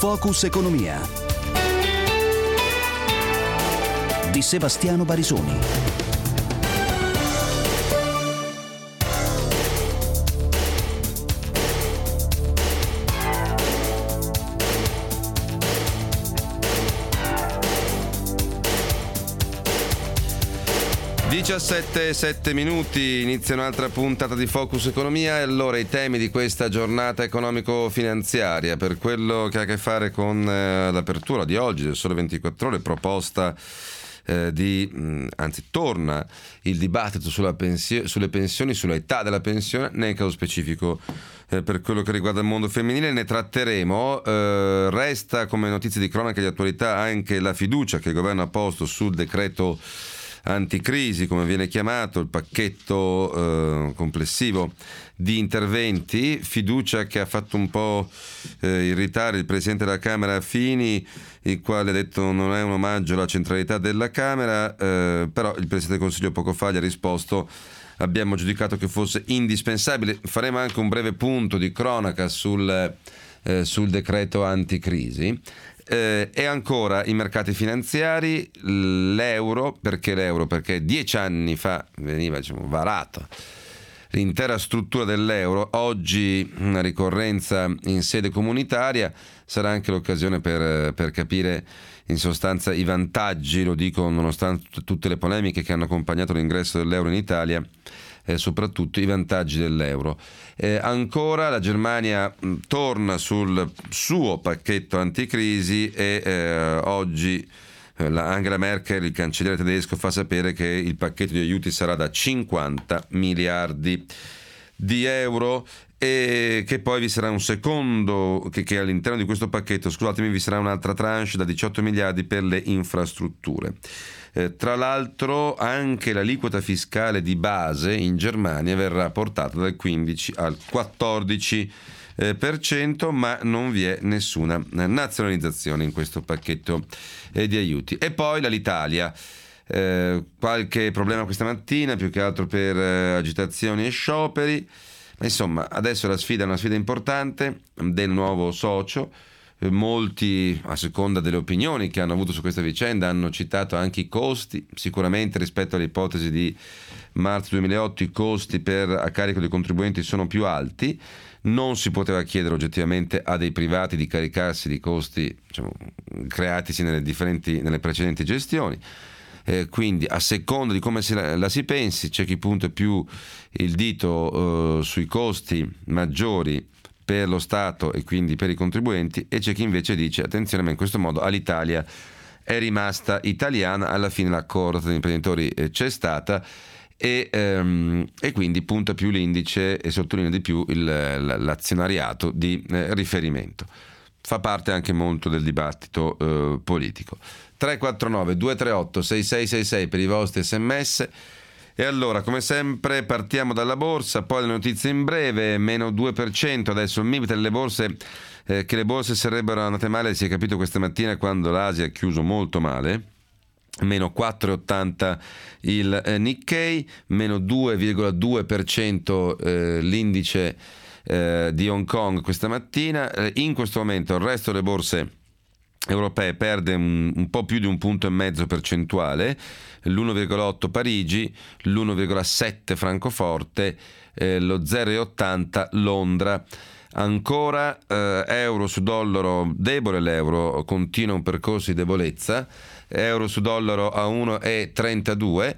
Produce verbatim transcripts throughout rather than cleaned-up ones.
Focus Economia di Sebastiano Barisoni. diciassette e sette minuti, inizia un'altra puntata di Focus Economia e allora i temi di questa giornata economico-finanziaria per quello che ha a che fare con eh, l'apertura di oggi del Sole ventiquattro Ore, proposta eh, di, mh, anzi torna il dibattito sulla pensio- sulle pensioni, sulla età della pensione, nel caso specifico eh, per quello che riguarda il mondo femminile ne tratteremo. Eh, resta come notizia di cronaca di attualità anche la fiducia che il governo ha posto sul decreto anticrisi, come viene chiamato, il pacchetto eh, complessivo di interventi, fiducia che ha fatto un po' eh, irritare il Presidente della Camera Fini, il quale ha detto non è un omaggio alla centralità della Camera, eh, però il Presidente del Consiglio poco fa gli ha risposto: abbiamo giudicato che fosse indispensabile. Faremo anche un breve punto di cronaca sul, eh, sul decreto anticrisi. Eh, e ancora i mercati finanziari, l'euro, perché l'euro? Perché dieci anni fa veniva, diciamo, varata l'intera struttura dell'euro, oggi una ricorrenza in sede comunitaria, sarà anche l'occasione per, per capire in sostanza i vantaggi, lo dico nonostante tutte le polemiche che hanno accompagnato l'ingresso dell'euro in Italia, eh, soprattutto i vantaggi dell'euro. Eh, ancora la Germania mh, torna sul suo pacchetto anticrisi e eh, oggi eh, la Angela Merkel, il cancelliere tedesco, fa sapere che il pacchetto di aiuti sarà da cinquanta miliardi di euro e che poi vi sarà un secondo, che, che all'interno di questo pacchetto, scusatemi, vi sarà un'altra tranche da diciotto miliardi per le infrastrutture. Eh, tra l'altro anche l'aliquota fiscale di base in Germania verrà portata dal quindici al quattordici eh, per cento, ma non vi è nessuna nazionalizzazione in questo pacchetto eh, di aiuti. E poi l'Italia. Eh, qualche problema questa mattina, più che altro per eh, agitazioni e scioperi, ma insomma adesso la sfida è una sfida importante del nuovo socio. Molti, a seconda delle opinioni che hanno avuto su questa vicenda, hanno citato anche i costi. Sicuramente rispetto all'ipotesi di marzo duemilaotto i costi per a carico dei contribuenti sono più alti. Non si poteva chiedere oggettivamente a dei privati di caricarsi di costi, diciamo, creatisi nelle differenti nelle precedenti gestioni. Eh, quindi a seconda di come si la, la si pensi, c'è chi punta più il dito eh, sui costi maggiori per lo Stato e quindi per i contribuenti, e c'è chi invece dice attenzione, ma in questo modo all'Italia è rimasta italiana. Alla fine l'accordo tra gli imprenditori eh, c'è stata e, ehm, e quindi punta più l'indice e sottolinea di più il, l'azionariato di eh, riferimento. Fa parte anche molto del dibattito eh, politico. tre quattro nove due tre otto sei sei sei sei per i vostri sms. E allora, come sempre, partiamo dalla borsa, poi le notizie in breve. Meno due per cento adesso il M I B, le borse eh, che le borse sarebbero andate male, si è capito questa mattina quando l'Asia ha chiuso molto male. Meno quattro virgola ottanta il eh, Nikkei, meno due virgola due per cento eh, l'indice eh, di Hong Kong questa mattina. Eh, in questo momento il resto delle borse europee perde un, un po' più di un punto e mezzo percentuale, l'uno virgola otto Parigi, l'uno virgola sette Francoforte, eh, lo zero virgola ottanta Londra. Ancora eh, euro su dollaro debole, l'euro continua un percorso di debolezza, euro su dollaro a uno virgola trentadue,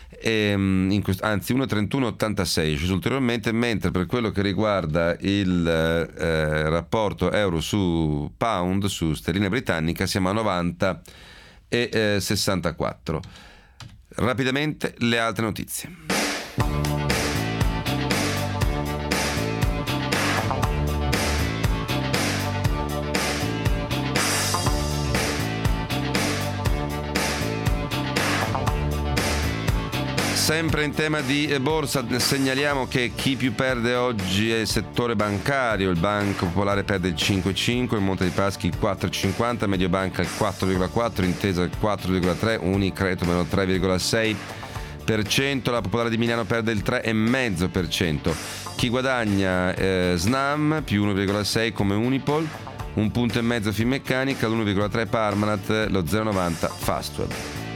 ehm, in quest- anzi uno virgola trentuno ottantasei sceso ulteriormente, mentre per quello che riguarda il eh, rapporto euro su pound, su sterlina britannica, siamo a novanta e sessantaquattro. Rapidamente le altre notizie. Sempre in tema di borsa segnaliamo che chi più perde oggi è il settore bancario. Il Banco Popolare perde il cinque virgola cinque, il Monte dei Paschi il quattro virgola cinquanta, Mediobanca il quattro virgola quattro, Intesa il quattro virgola tre, Unicredit meno tre virgola sei per cento, la Popolare di Milano perde il tre virgola cinque per cento. Chi guadagna eh, Snam più uno virgola sei come Unipol, un punto e mezzo Finmeccanica, l'uno virgola tre Parmalat, lo zero virgola novanta Fastweb.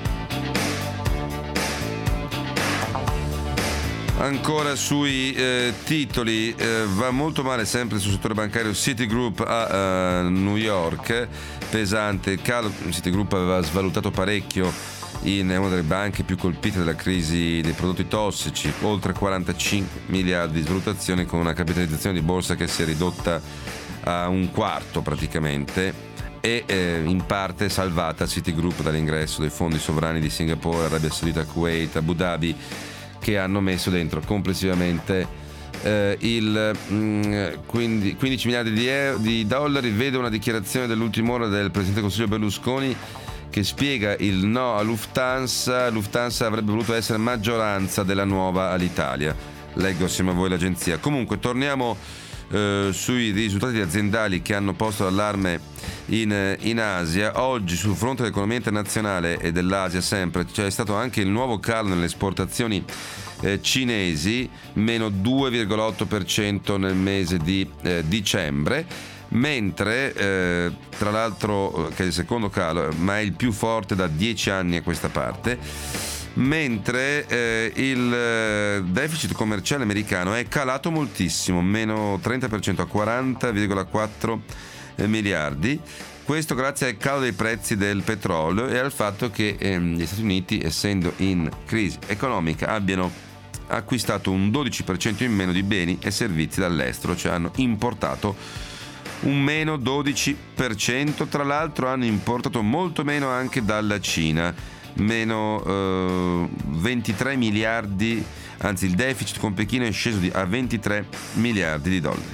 Ancora sui eh, titoli, eh, va molto male sempre sul settore bancario Citigroup a uh, New York, pesante il calo. Citigroup aveva svalutato parecchio, in una delle banche più colpite dalla crisi dei prodotti tossici, oltre quarantacinque miliardi di svalutazione, con una capitalizzazione di borsa che si è ridotta a un quarto praticamente, e eh, in parte salvata Citigroup dall'ingresso dei fondi sovrani di Singapore, Arabia Saudita, Kuwait, Abu Dhabi, che hanno messo dentro complessivamente eh, il mh, quindici miliardi di, euro, di dollari. Vedo una dichiarazione dell'ultima ora del Presidente del Consiglio Berlusconi che spiega il no a Lufthansa. Lufthansa avrebbe voluto essere maggioranza della nuova Alitalia. Leggo assieme a voi l'agenzia. Comunque torniamo eh, sui risultati aziendali che hanno posto l'allarme in, in Asia. Oggi sul fronte dell'economia internazionale e dell'Asia sempre c'è stato anche il nuovo calo nelle esportazioni eh, cinesi, meno due virgola otto per cento nel mese di eh, dicembre, mentre eh, tra l'altro che è il secondo calo, ma è il più forte da dieci anni a questa parte, mentre eh, il deficit commerciale americano è calato moltissimo, meno trenta per cento a quaranta virgola quattro miliardi. Questo grazie al calo dei prezzi del petrolio e al fatto che ehm, gli Stati Uniti, essendo in crisi economica, abbiano acquistato un dodici per cento in meno di beni e servizi dall'estero, cioè hanno importato un meno dodici per cento. Tra l'altro hanno importato molto meno anche dalla Cina, meno eh, ventitré miliardi, anzi il deficit con Pechino è sceso di, a ventitré miliardi di dollari.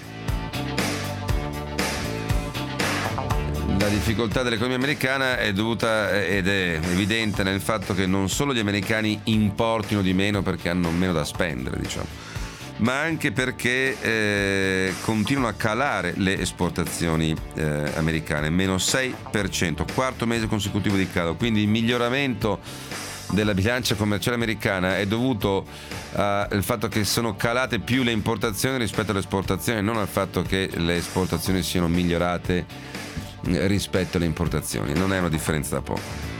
La difficoltà dell'economia americana è dovuta ed è evidente nel fatto che non solo gli americani importino di meno perché hanno meno da spendere, diciamo, ma anche perché eh, continuano a calare le esportazioni eh, americane, meno sei per cento, quarto mese consecutivo di calo. Quindi il miglioramento della bilancia commerciale americana è dovuto al fatto che sono calate più le importazioni rispetto alle esportazioni, non al fatto che le esportazioni siano migliorate rispetto alle importazioni. Non è una differenza da poco.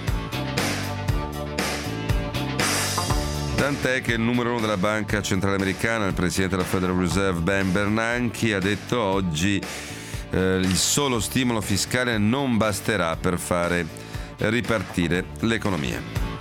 Tant'è che il numero uno della Banca Centrale Americana, il presidente della Federal Reserve Ben Bernanke, ha detto oggi eh, il solo stimolo fiscale non basterà per fare ripartire l'economia.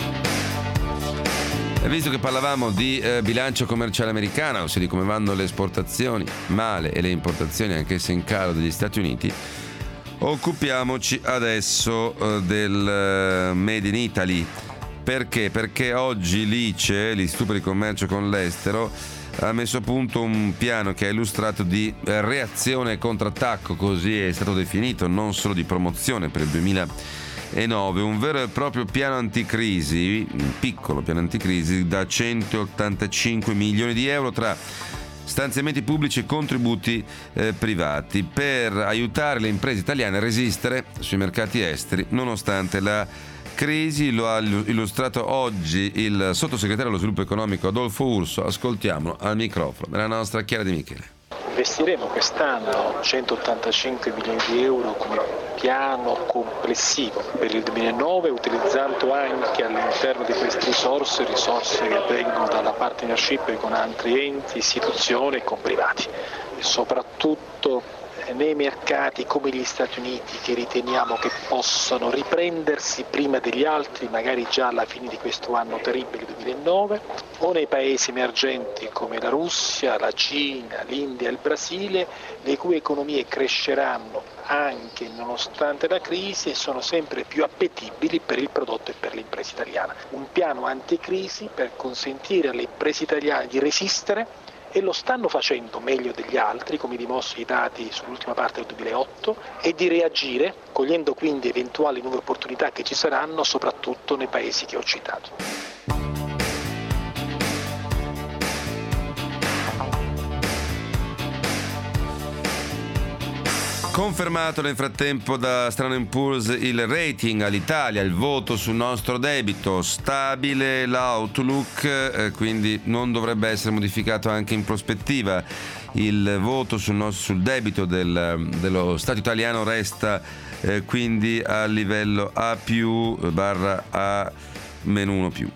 E visto che parlavamo di eh, bilancio commerciale americano, ossia di come vanno le esportazioni male e le importazioni anch'esse in calo degli Stati Uniti, occupiamoci adesso eh, del eh, Made in Italy. Perché? Perché oggi l'I C E, l'Istituto per il Commercio con l'Estero, ha messo a punto un piano che ha illustrato di reazione e contrattacco, così è stato definito, non solo di promozione per il duemilanove, un vero e proprio piano anticrisi, un piccolo piano anticrisi da centottantacinque milioni di euro tra stanziamenti pubblici e contributi eh, privati, per aiutare le imprese italiane a resistere sui mercati esteri nonostante la crisi. Lo ha illustrato oggi il sottosegretario allo sviluppo economico Adolfo Urso. Ascoltiamolo al microfono della nostra Chiara Di Michele. Investiremo quest'anno centottantacinque milioni di euro come piano complessivo per il duemilanove, utilizzando anche all'interno di queste risorse risorse che vengono dalla partnership con altri enti, istituzioni e con privati, e soprattutto nei mercati come gli Stati Uniti, che riteniamo che possano riprendersi prima degli altri, magari già alla fine di questo anno terribile duemilanove, o nei paesi emergenti come la Russia, la Cina, l'India e il Brasile, le cui economie cresceranno anche nonostante la crisi e sono sempre più appetibili per il prodotto e per l'impresa italiana. Un piano anticrisi per consentire alle imprese italiane di resistere, e lo stanno facendo meglio degli altri, come dimostrano i dati sull'ultima parte del duemilaotto, e di reagire, cogliendo quindi eventuali nuove opportunità che ci saranno, soprattutto nei paesi che ho citato. Confermato nel frattempo da Standard and Poor's il rating all'Italia, il voto sul nostro debito, stabile l'outlook, eh, quindi non dovrebbe essere modificato anche in prospettiva. Il voto sul, nostro, sul debito del, dello Stato italiano resta eh, quindi a livello A più barra A meno uno più.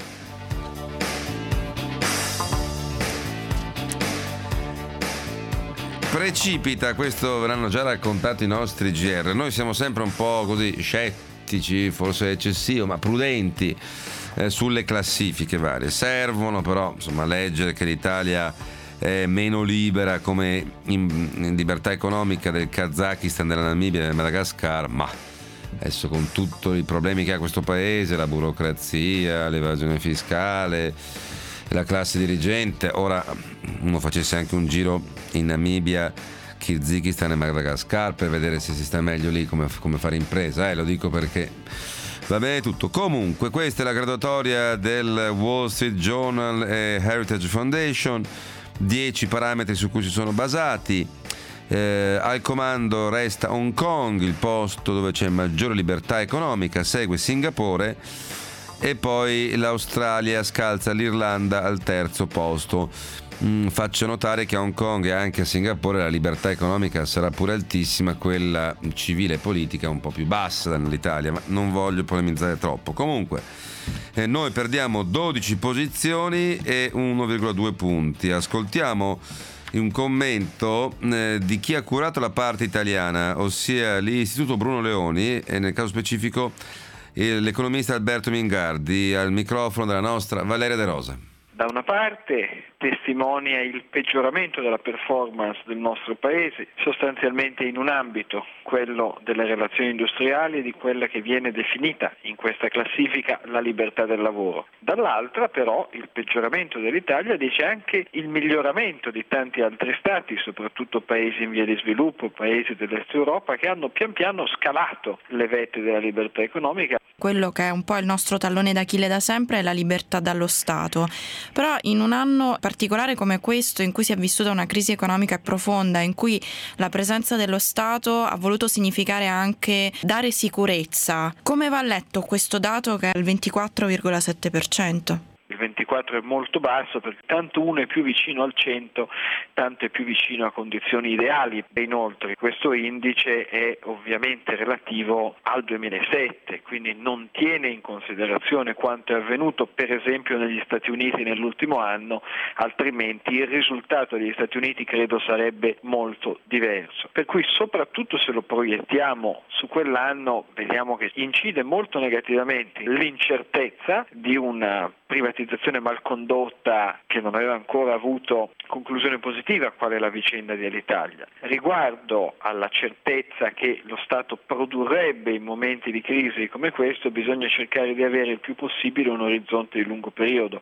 Precipita, questo ve l'hanno già raccontato i nostri G R. Noi siamo sempre un po' così scettici, forse eccessivo, ma prudenti eh, sulle classifiche varie. Servono però, insomma, leggere che l'Italia è meno libera come in, in libertà economica del Kazakistan, della Namibia e del Madagascar, ma adesso con tutti i problemi che ha questo paese, la burocrazia, l'evasione fiscale, la classe dirigente, ora uno facesse anche un giro in Namibia, Kirghizistan e Madagascar per vedere se si sta meglio lì, come, come fare impresa, eh, lo dico perché va bene tutto. Comunque questa è la graduatoria del Wall Street Journal e Heritage Foundation, dieci parametri su cui si sono basati. Eh, al comando resta Hong Kong, il posto dove c'è maggiore libertà economica, segue Singapore e poi l'Australia scalza l'Irlanda al terzo posto. Mm, faccio notare che a Hong Kong e anche a Singapore la libertà economica sarà pure altissima, quella civile e politica un po' più bassa dall'Italia, ma non voglio polemizzare troppo. Comunque eh, noi perdiamo dodici posizioni e uno virgola due punti. Ascoltiamo un commento eh, di chi ha curato la parte italiana, ossia l'Istituto Bruno Leoni e nel caso specifico l'economista Alberto Mingardi, al microfono della nostra Valeria De Rosa. Da una parte testimonia il peggioramento della performance del nostro paese, sostanzialmente in un ambito, quello delle relazioni industriali e di quella che viene definita in questa classifica la libertà del lavoro. Dall'altra però il peggioramento dell'Italia dice anche il miglioramento di tanti altri stati, soprattutto paesi in via di sviluppo, paesi dell'Est Europa, che hanno pian piano scalato le vette della libertà economica. Quello che è un po' il nostro tallone d'Achille da sempre è la libertà dallo Stato. Però in un anno particolare come questo, in cui si è vissuta una crisi economica profonda, in cui la presenza dello Stato ha voluto significare anche dare sicurezza, come va letto questo dato che è il ventiquattro virgola sette per cento? Il ventiquattro è molto basso perché tanto uno è più vicino al cento, tanto è più vicino a condizioni ideali. E inoltre questo indice è ovviamente relativo al duemilasette, quindi non tiene in considerazione quanto è avvenuto per esempio negli Stati Uniti nell'ultimo anno, altrimenti il risultato degli Stati Uniti credo sarebbe molto diverso. Per cui soprattutto se lo proiettiamo su quell'anno vediamo che incide molto negativamente l'incertezza di una privatizzazione malcondotta che non aveva ancora avuto conclusione positiva, qual è la vicenda dell'Italia. Riguardo alla certezza che lo Stato produrrebbe in momenti di crisi come questo, bisogna cercare di avere il più possibile un orizzonte di lungo periodo.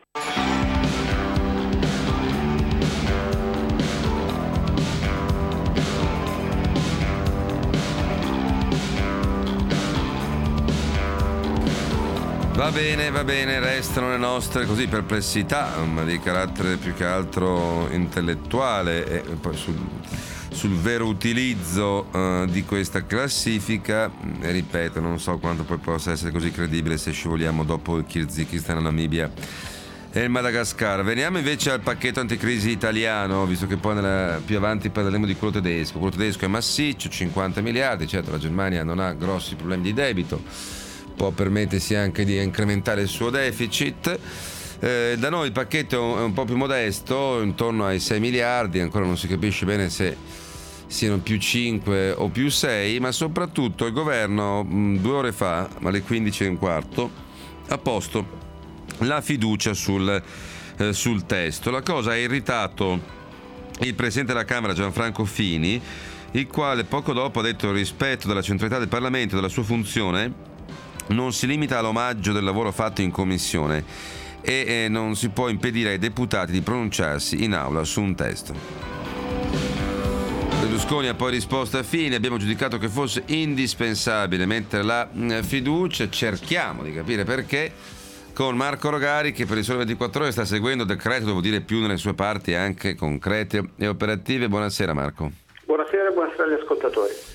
Va bene, va bene, restano le nostre così perplessità, ma di carattere più che altro intellettuale, e poi sul, sul vero utilizzo uh, di questa classifica. E ripeto, non so quanto poi possa essere così credibile se scivoliamo dopo il Kirghizistan, la Namibia e il Madagascar. Veniamo invece al pacchetto anticrisi italiano, visto che poi nella, più avanti parleremo di quello tedesco. Quello tedesco è massiccio, cinquanta miliardi, certo la Germania non ha grossi problemi di debito, può permettersi anche di incrementare il suo deficit. Eh, da noi il pacchetto è un po' più modesto, intorno ai sei miliardi, ancora non si capisce bene se siano più cinque o più sei, ma soprattutto il governo mh, due ore fa, alle quindici e un quarto, ha posto la fiducia sul, eh, sul testo. La cosa ha irritato il Presidente della Camera Gianfranco Fini, il quale poco dopo ha detto: il rispetto della centralità del Parlamento e della sua funzione non si limita all'omaggio del lavoro fatto in commissione e eh, non si può impedire ai deputati di pronunciarsi in aula su un testo. Berlusconi ha poi risposto a Fini: abbiamo giudicato che fosse indispensabile mettere la mh, fiducia, cerchiamo di capire perché, con Marco Rogari che per il Sole ventiquattro Ore sta seguendo il decreto, devo dire più nelle sue parti anche concrete e operative. Buonasera Marco. Buonasera e buonasera agli ascoltatori.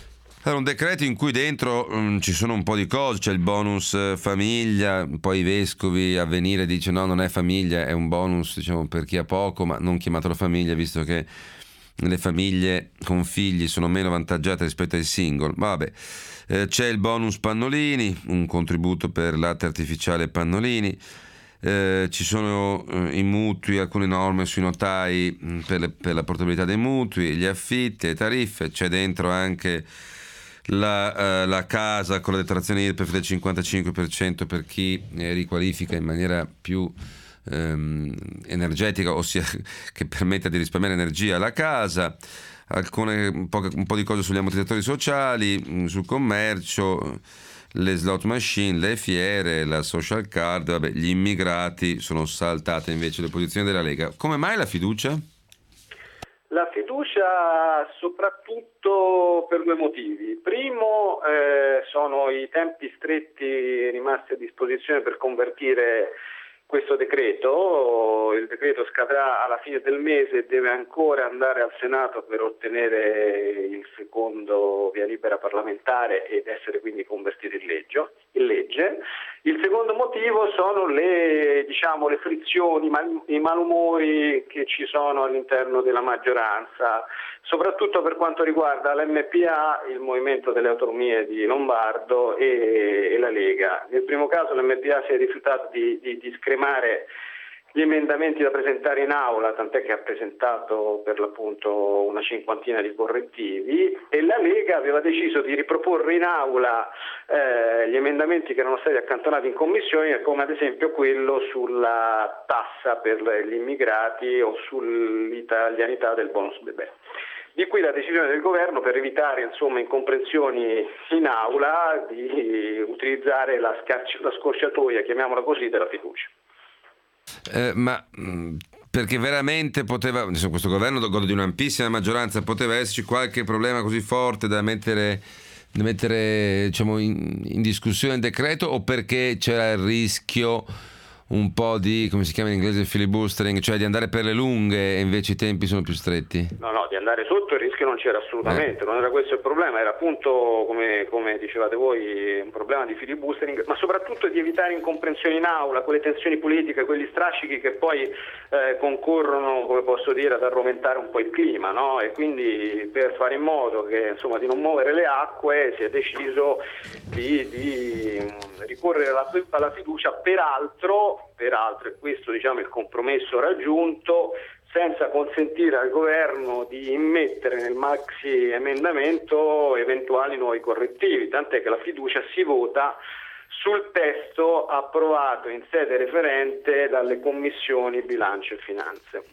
Allora, un decreto in cui dentro um, ci sono un po' di cose, c'è il bonus eh, famiglia, poi i vescovi a venire dice no, non è famiglia, è un bonus, diciamo, per chi ha poco, ma non chiamatelo famiglia visto che le famiglie con figli sono meno avvantaggiate rispetto ai single. Vabbè, eh, c'è il bonus pannolini, un contributo per latte artificiale pannolini. Eh, ci sono eh, i mutui, alcune norme sui notai mh, per, le, per la portabilità dei mutui, gli affitti, le tariffe. C'è dentro anche la, eh, la casa con la detrazione I R P E F del cinquantacinque per cento per chi eh, riqualifica in maniera più ehm, energetica, ossia che permetta di risparmiare energia alla casa. Alcune, un po', un po' di cose sugli ammortizzatori sociali, mh, sul commercio, le slot machine, le fiere, la social card. Vabbè, gli immigrati sono saltate invece le posizioni della Lega. Come mai la fiducia? La fiducia soprattutto per due motivi. Primo, eh, sono i tempi stretti rimasti a disposizione per convertire questo decreto. Il decreto scadrà alla fine del mese e deve ancora andare al Senato per ottenere il secondo via libera parlamentare ed essere quindi convertito in legge. In legge. Il secondo motivo sono le, diciamo, le frizioni, i malumori che ci sono all'interno della maggioranza, soprattutto per quanto riguarda l'M P A, il Movimento delle Autonomie di Lombardo e, e la Lega. Nel primo caso l'M P A si è rifiutato di, di, di scremare gli emendamenti da presentare in aula, tant'è che ha presentato per l'appunto una cinquantina di correttivi, e la Lega aveva deciso di riproporre in aula eh, gli emendamenti che erano stati accantonati in commissione, come ad esempio quello sulla tassa per gli immigrati o sull'italianità del bonus bebè. Di qui la decisione del governo, per evitare insomma incomprensioni in aula, di utilizzare la, scarci- la scorciatoia, chiamiamola così, della fiducia. Eh, ma mh, perché veramente poteva, insomma, questo governo gode di un'ampissima maggioranza, poteva esserci qualche problema così forte da mettere, da mettere diciamo, in, in discussione il decreto, o perché c'era il rischio un po' di, come si chiama in inglese, filibustering, cioè di andare per le lunghe e invece i tempi sono più stretti? No, no, di andare sotto il rischio non c'era assolutamente, eh. non era questo il problema, era appunto, come, come dicevate voi, un problema di filibustering, ma soprattutto di evitare incomprensioni in aula, quelle tensioni politiche, quegli strascichi che poi eh, concorrono, come posso dire, ad arromentare un po' il clima, no? E quindi per fare in modo che, insomma, di non muovere le acque si è deciso di, di ricorrere alla, alla fiducia, peraltro Peraltro, e questo diciamo il compromesso raggiunto, senza consentire al governo di immettere nel maxi emendamento eventuali nuovi correttivi, tant'è che la fiducia si vota sul testo approvato in sede referente dalle commissioni bilancio e finanze.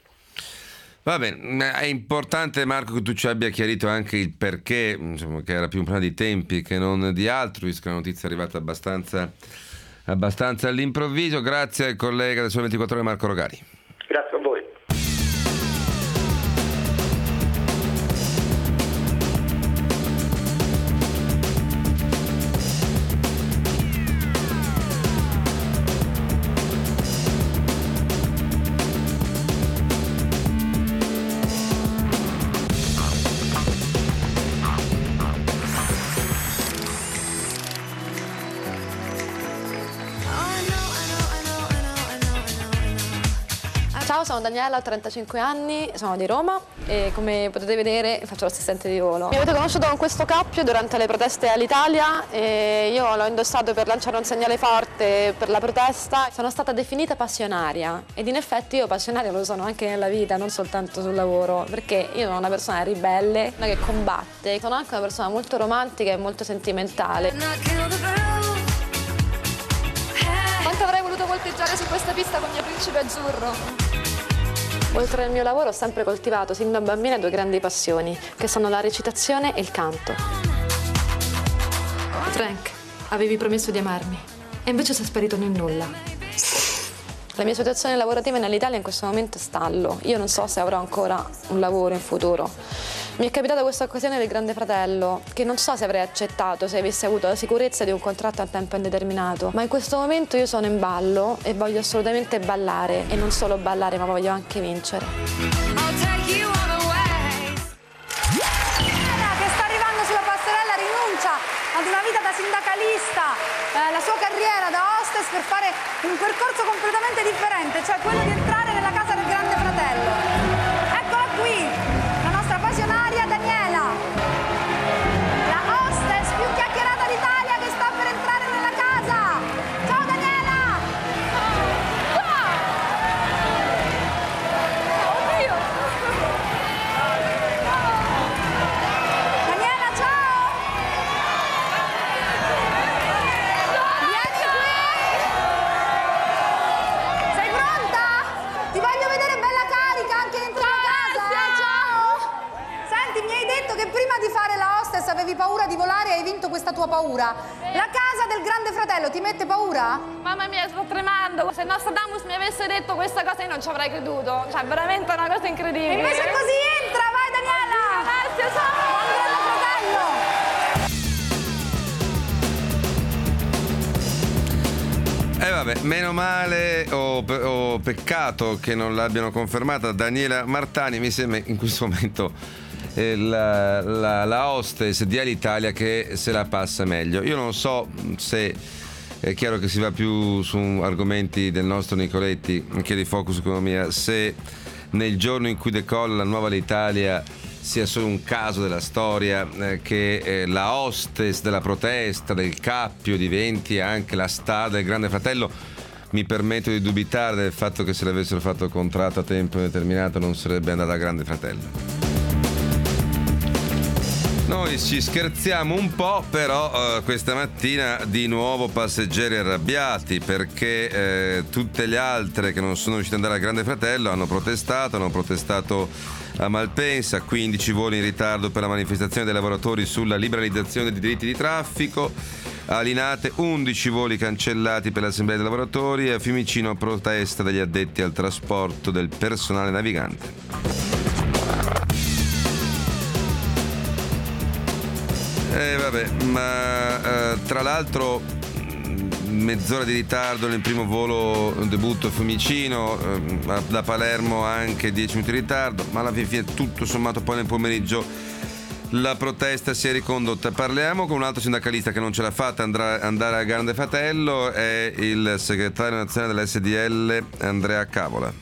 Va bene, è importante, Marco, che tu ci abbia chiarito anche il perché, insomma, che era più un problema di tempi che non di altro, visto che la notizia è arrivata abbastanza abbastanza all'improvviso. Grazie al collega del Sole ventiquattro Ore Marco Rogari. Grazie a voi. Ciao, sono Daniela, ho trentacinque anni, sono di Roma e come potete vedere faccio l'assistente di volo. Mi avete conosciuto con questo cappio durante le proteste all'Italia e io l'ho indossato per lanciare un segnale forte per la protesta. Sono stata definita passionaria ed in effetti io passionaria lo sono anche nella vita, non soltanto sul lavoro, perché io sono una persona ribelle, una che combatte, sono anche una persona molto romantica e molto sentimentale. Quanto avrei voluto volteggiare su questa pista con mio principe azzurro? Oltre al mio lavoro ho sempre coltivato sin da bambina due grandi passioni, che sono la recitazione e il canto. Frank, avevi promesso di amarmi e invece sei sparito nel nulla. La mia situazione lavorativa nell'Italia in questo momento è stallo. Io non so se avrò ancora un lavoro in futuro. Mi è capitata questa occasione del Grande Fratello, che non so se avrei accettato se avessi avuto la sicurezza di un contratto a tempo indeterminato. Ma in questo momento io sono in ballo e voglio assolutamente ballare. E non solo ballare, ma voglio anche vincere. Che sta arrivando sulla passerella, rinuncia rinuncia ad una vita da sindacalista, eh, la sua carriera da hostess per fare un percorso completamente differente, cioè quello di entrare nella casa del Grande Fratello. Eccola qui, la nostra passionaria Daniela, la hostess più chiacchierata d'Italia che sta per entrare nella casa. Ciao Daniela! Ciao! Oddio! Daniela, ciao! Vieni qui! Sei pronta? Ti voglio vedere bella carica anche dentro la casa, eh? Ciao! Senti, mi hai detto che prima di fare la hostess avevi paura di volare e hai vinto questa tua paura. La casa del Grande Fratello ti mette paura? Mamma mia, sto tremando. Se Nostradamus mi avesse detto questa cosa io non ci avrei creduto. Cioè, veramente è una cosa incredibile. E invece così entra, vai Daniela! Grazie, ciao! Buon Grande Fratello! E eh vabbè, meno male o, pe- o peccato che non l'abbiano confermata Daniela Martani. Mi sembra in questo momento eh, la, la, la hostess di Alitalia che se la passa meglio. Io non so se è chiaro che si va più su argomenti del nostro Nicoletti che di Focus Economia, se nel giorno in cui decolla la nuova Alitalia sia solo un caso della storia, eh, che eh, la hostess della protesta, del cappio, diventi anche la star del Grande Fratello. Mi permetto di dubitare del fatto che se l'avessero fatto il contratto a tempo indeterminato non sarebbe andata a Grande Fratello. Noi ci scherziamo un po', però eh, questa mattina di nuovo passeggeri arrabbiati perché eh, tutte le altre che non sono riuscite ad andare al Grande Fratello hanno protestato, hanno protestato a Malpensa, quindici voli in ritardo per la manifestazione dei lavoratori sulla liberalizzazione dei diritti di traffico, a Linate undici voli cancellati per l'assemblea dei lavoratori e a Fiumicino protesta degli addetti al trasporto del personale navigante. Eh vabbè, ma eh, tra l'altro mezz'ora di ritardo nel primo volo debutto a Fiumicino, eh, da Palermo anche dieci minuti di ritardo, ma alla fine tutto sommato poi nel pomeriggio la protesta si è ricondotta. Parliamo con un altro sindacalista che non ce l'ha fatta andrà, andare a Grande Fratello, è il segretario nazionale dell'S D L Andrea Cavola.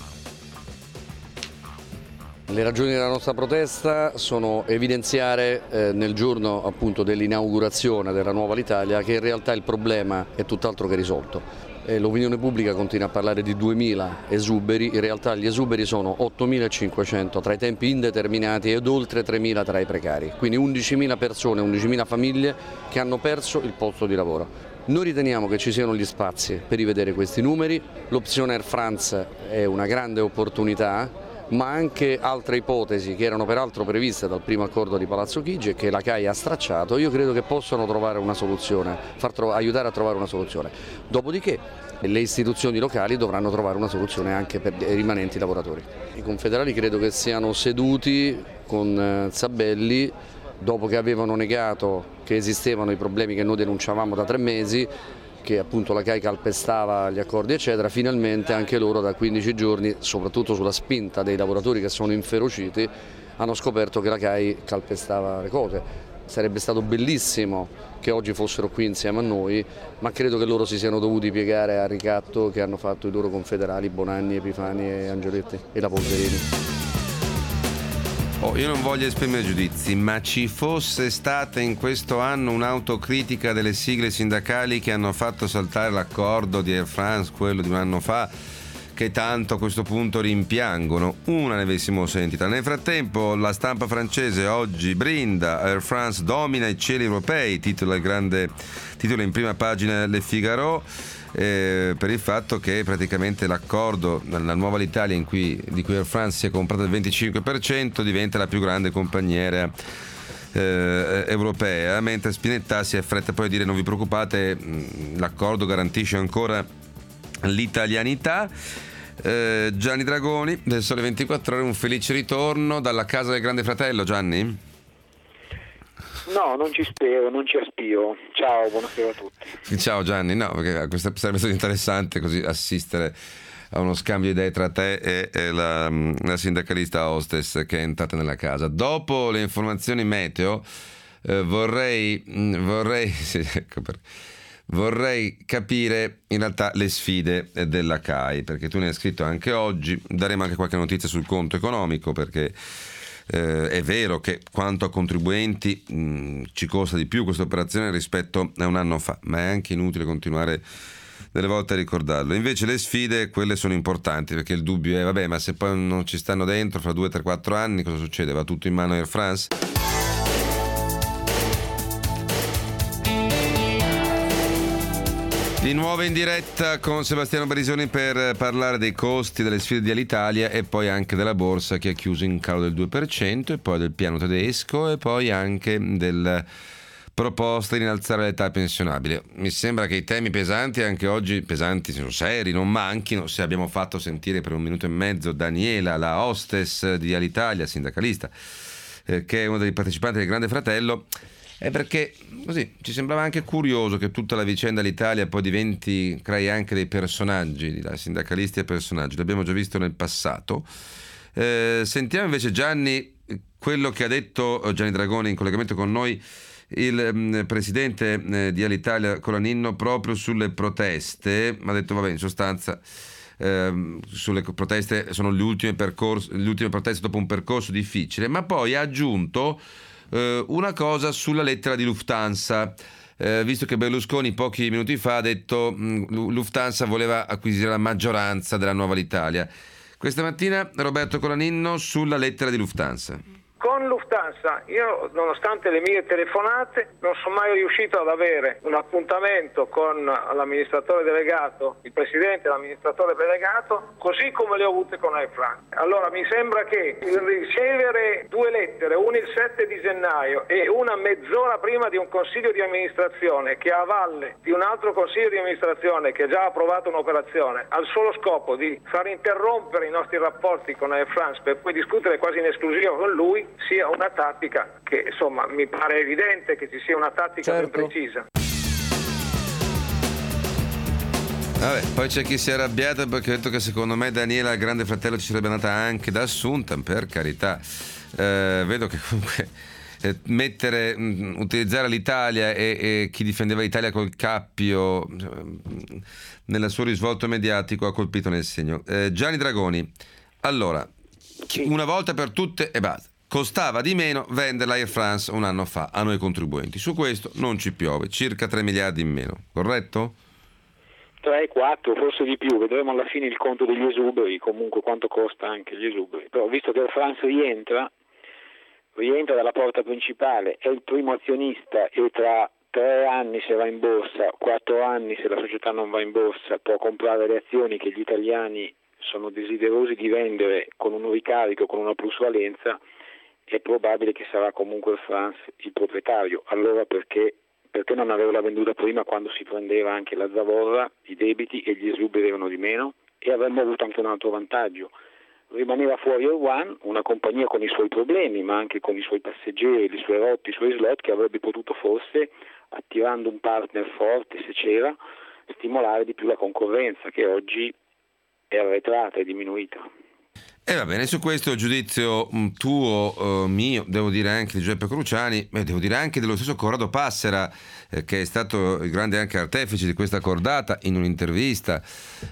Le ragioni della nostra protesta sono evidenziare eh, nel giorno appunto dell'inaugurazione della nuova Alitalia che in realtà il problema è tutt'altro che risolto. Eh, l'opinione pubblica continua a parlare di duemila esuberi, in realtà gli esuberi sono ottomilacinquecento tra i tempi indeterminati ed oltre tremila tra i precari, quindi undicimila persone, undicimila famiglie che hanno perso il posto di lavoro. Noi riteniamo che ci siano gli spazi per rivedere questi numeri, l'opzione Air France è una grande opportunità, ma anche altre ipotesi che erano peraltro previste dal primo accordo di Palazzo Chigi e che la C A I ha stracciato, io credo che possano trovare una soluzione, far tro- aiutare a trovare una soluzione. Dopodiché le istituzioni locali dovranno trovare una soluzione anche per i rimanenti lavoratori. I confederali credo che siano seduti con Zabelli dopo che avevano negato che esistevano i problemi che noi denunciavamo da tre mesi, che appunto la C A I calpestava gli accordi eccetera. Finalmente anche loro da quindici giorni, soprattutto sulla spinta dei lavoratori che sono inferociti, hanno scoperto che la C A I calpestava le cose. Sarebbe stato bellissimo che oggi fossero qui insieme a noi, ma credo che loro si siano dovuti piegare al ricatto che hanno fatto i loro confederali Bonanni, Epifani e Angeletti e la Polverini. Oh, io non voglio esprimere giudizi, ma ci fosse stata in questo anno un'autocritica delle sigle sindacali che hanno fatto saltare l'accordo di Air France, quello di un anno fa, che tanto a questo punto rimpiangono, una ne avessimo sentita. Nel frattempo la stampa francese oggi brinda, Air France domina i cieli europei, titola il grande titolo in prima pagina Le Figaro. Eh, per il fatto che praticamente l'accordo, la nuova Alitalia in cui, di cui Air France si è comprata il venticinque per cento, diventa la più grande compagnia aerea eh, europea, mentre Spinetta si affretta poi a dire non vi preoccupate, l'accordo garantisce ancora l'italianità. eh, Gianni Dragoni del Sole ventiquattro Ore, un felice ritorno dalla casa del Grande Fratello. Gianni? No, non ci spero, non ci aspiro. Ciao, buonasera a tutti. Ciao Gianni, no, perché questo sarebbe stato interessante così assistere a uno scambio di idee tra te e, e la, la sindacalista hostess che è entrata nella casa. Dopo le informazioni meteo, eh, vorrei, vorrei, sì, ecco perché, vorrei capire in realtà le sfide della C A I, perché tu ne hai scritto anche oggi, daremo anche qualche notizia sul conto economico, perché eh, è vero che quanto a contribuenti mh, ci costa di più questa operazione rispetto a un anno fa, ma è anche inutile continuare delle volte a ricordarlo. Invece le sfide, quelle sono importanti, perché il dubbio è, vabbè, ma se poi non ci stanno dentro fra due, tre, quattro anni cosa succede? Va tutto in mano a Air France? Di nuovo in diretta con Sebastiano Barisoni per parlare dei costi, delle sfide di Alitalia e poi anche della borsa che ha chiuso in calo del due per cento, e poi del piano tedesco, e poi anche del proposta di innalzare l'età pensionabile. Mi sembra che i temi pesanti anche oggi, pesanti, sono seri, non manchino. Se abbiamo fatto sentire per un minuto e mezzo Daniela, la hostess di Alitalia, sindacalista, eh, che è uno dei partecipanti del Grande Fratello, è perché così ci sembrava anche curioso che tutta la vicenda all'Italia poi diventi, crei anche dei personaggi, da sindacalisti a personaggi. L'abbiamo già visto nel passato. Eh, sentiamo invece Gianni, quello che ha detto Gianni Dragoni in collegamento con noi, il mh, presidente eh, di Alitalia Colaninno, proprio sulle proteste. Mi ha detto, vabbè, in sostanza ehm, sulle proteste sono le ultime, percorso, le ultime proteste dopo un percorso difficile, ma poi ha aggiunto eh, una cosa sulla lettera di Lufthansa, eh, visto che Berlusconi pochi minuti fa ha detto mh, Lufthansa voleva acquisire la maggioranza della nuova Alitalia. Questa mattina Roberto Colaninno sulla lettera di Lufthansa. Con Lufthansa io, nonostante le mie telefonate, non sono mai riuscito ad avere un appuntamento con l'amministratore delegato, il presidente e l'amministratore delegato, così come le ho avute con Air France. Allora mi sembra che il ricevere due lettere, una il sette di gennaio e una mezz'ora prima di un consiglio di amministrazione che a valle di un altro consiglio di amministrazione che ha già approvato un'operazione al solo scopo di far interrompere i nostri rapporti con Air France per poi discutere quasi in esclusiva con lui, sia una tattica che, insomma, mi pare evidente che ci sia una tattica certo. ben precisa. Vabbè, poi c'è chi si è arrabbiato perché ha detto che secondo me Daniela al Grande Fratello ci sarebbe andata anche da Assunta, per carità. Eh, vedo che comunque eh, mettere, mh, utilizzare l'Italia e, e chi difendeva l'Italia col cappio mh, nel suo risvolto mediatico ha colpito nel segno. Eh, Gianni Dragoni, allora, una volta per tutte e basta. Costava di meno venderla Air France un anno fa a noi contribuenti. Su questo non ci piove, circa tre miliardi in meno, corretto? tre, quattro, forse di più, vedremo alla fine il conto degli esuberi, comunque quanto costa anche gli esuberi. Però visto che Air France rientra, rientra dalla porta principale, è il primo azionista e tra tre anni se va in borsa, quattro anni se la società non va in borsa, può comprare le azioni che gli italiani sono desiderosi di vendere con un ricarico, con una plusvalenza, è probabile che sarà comunque Air France il proprietario. Allora perché, perché non averla venduta prima, quando si prendeva anche la zavorra, i debiti e gli esuberi erano di meno, e avremmo avuto anche un altro vantaggio. Rimaneva fuori Air One, una compagnia con i suoi problemi, ma anche con i suoi passeggeri, le sue rotte, i suoi slot, che avrebbe potuto forse, attirando un partner forte se c'era, stimolare di più la concorrenza, che oggi è arretrata, è diminuita. E va bene, su questo giudizio tuo, uh, mio, devo dire anche di Giuseppe Cruciani, e devo dire anche dello stesso Corrado Passera, eh, che è stato il grande anche artefice di questa cordata, in un'intervista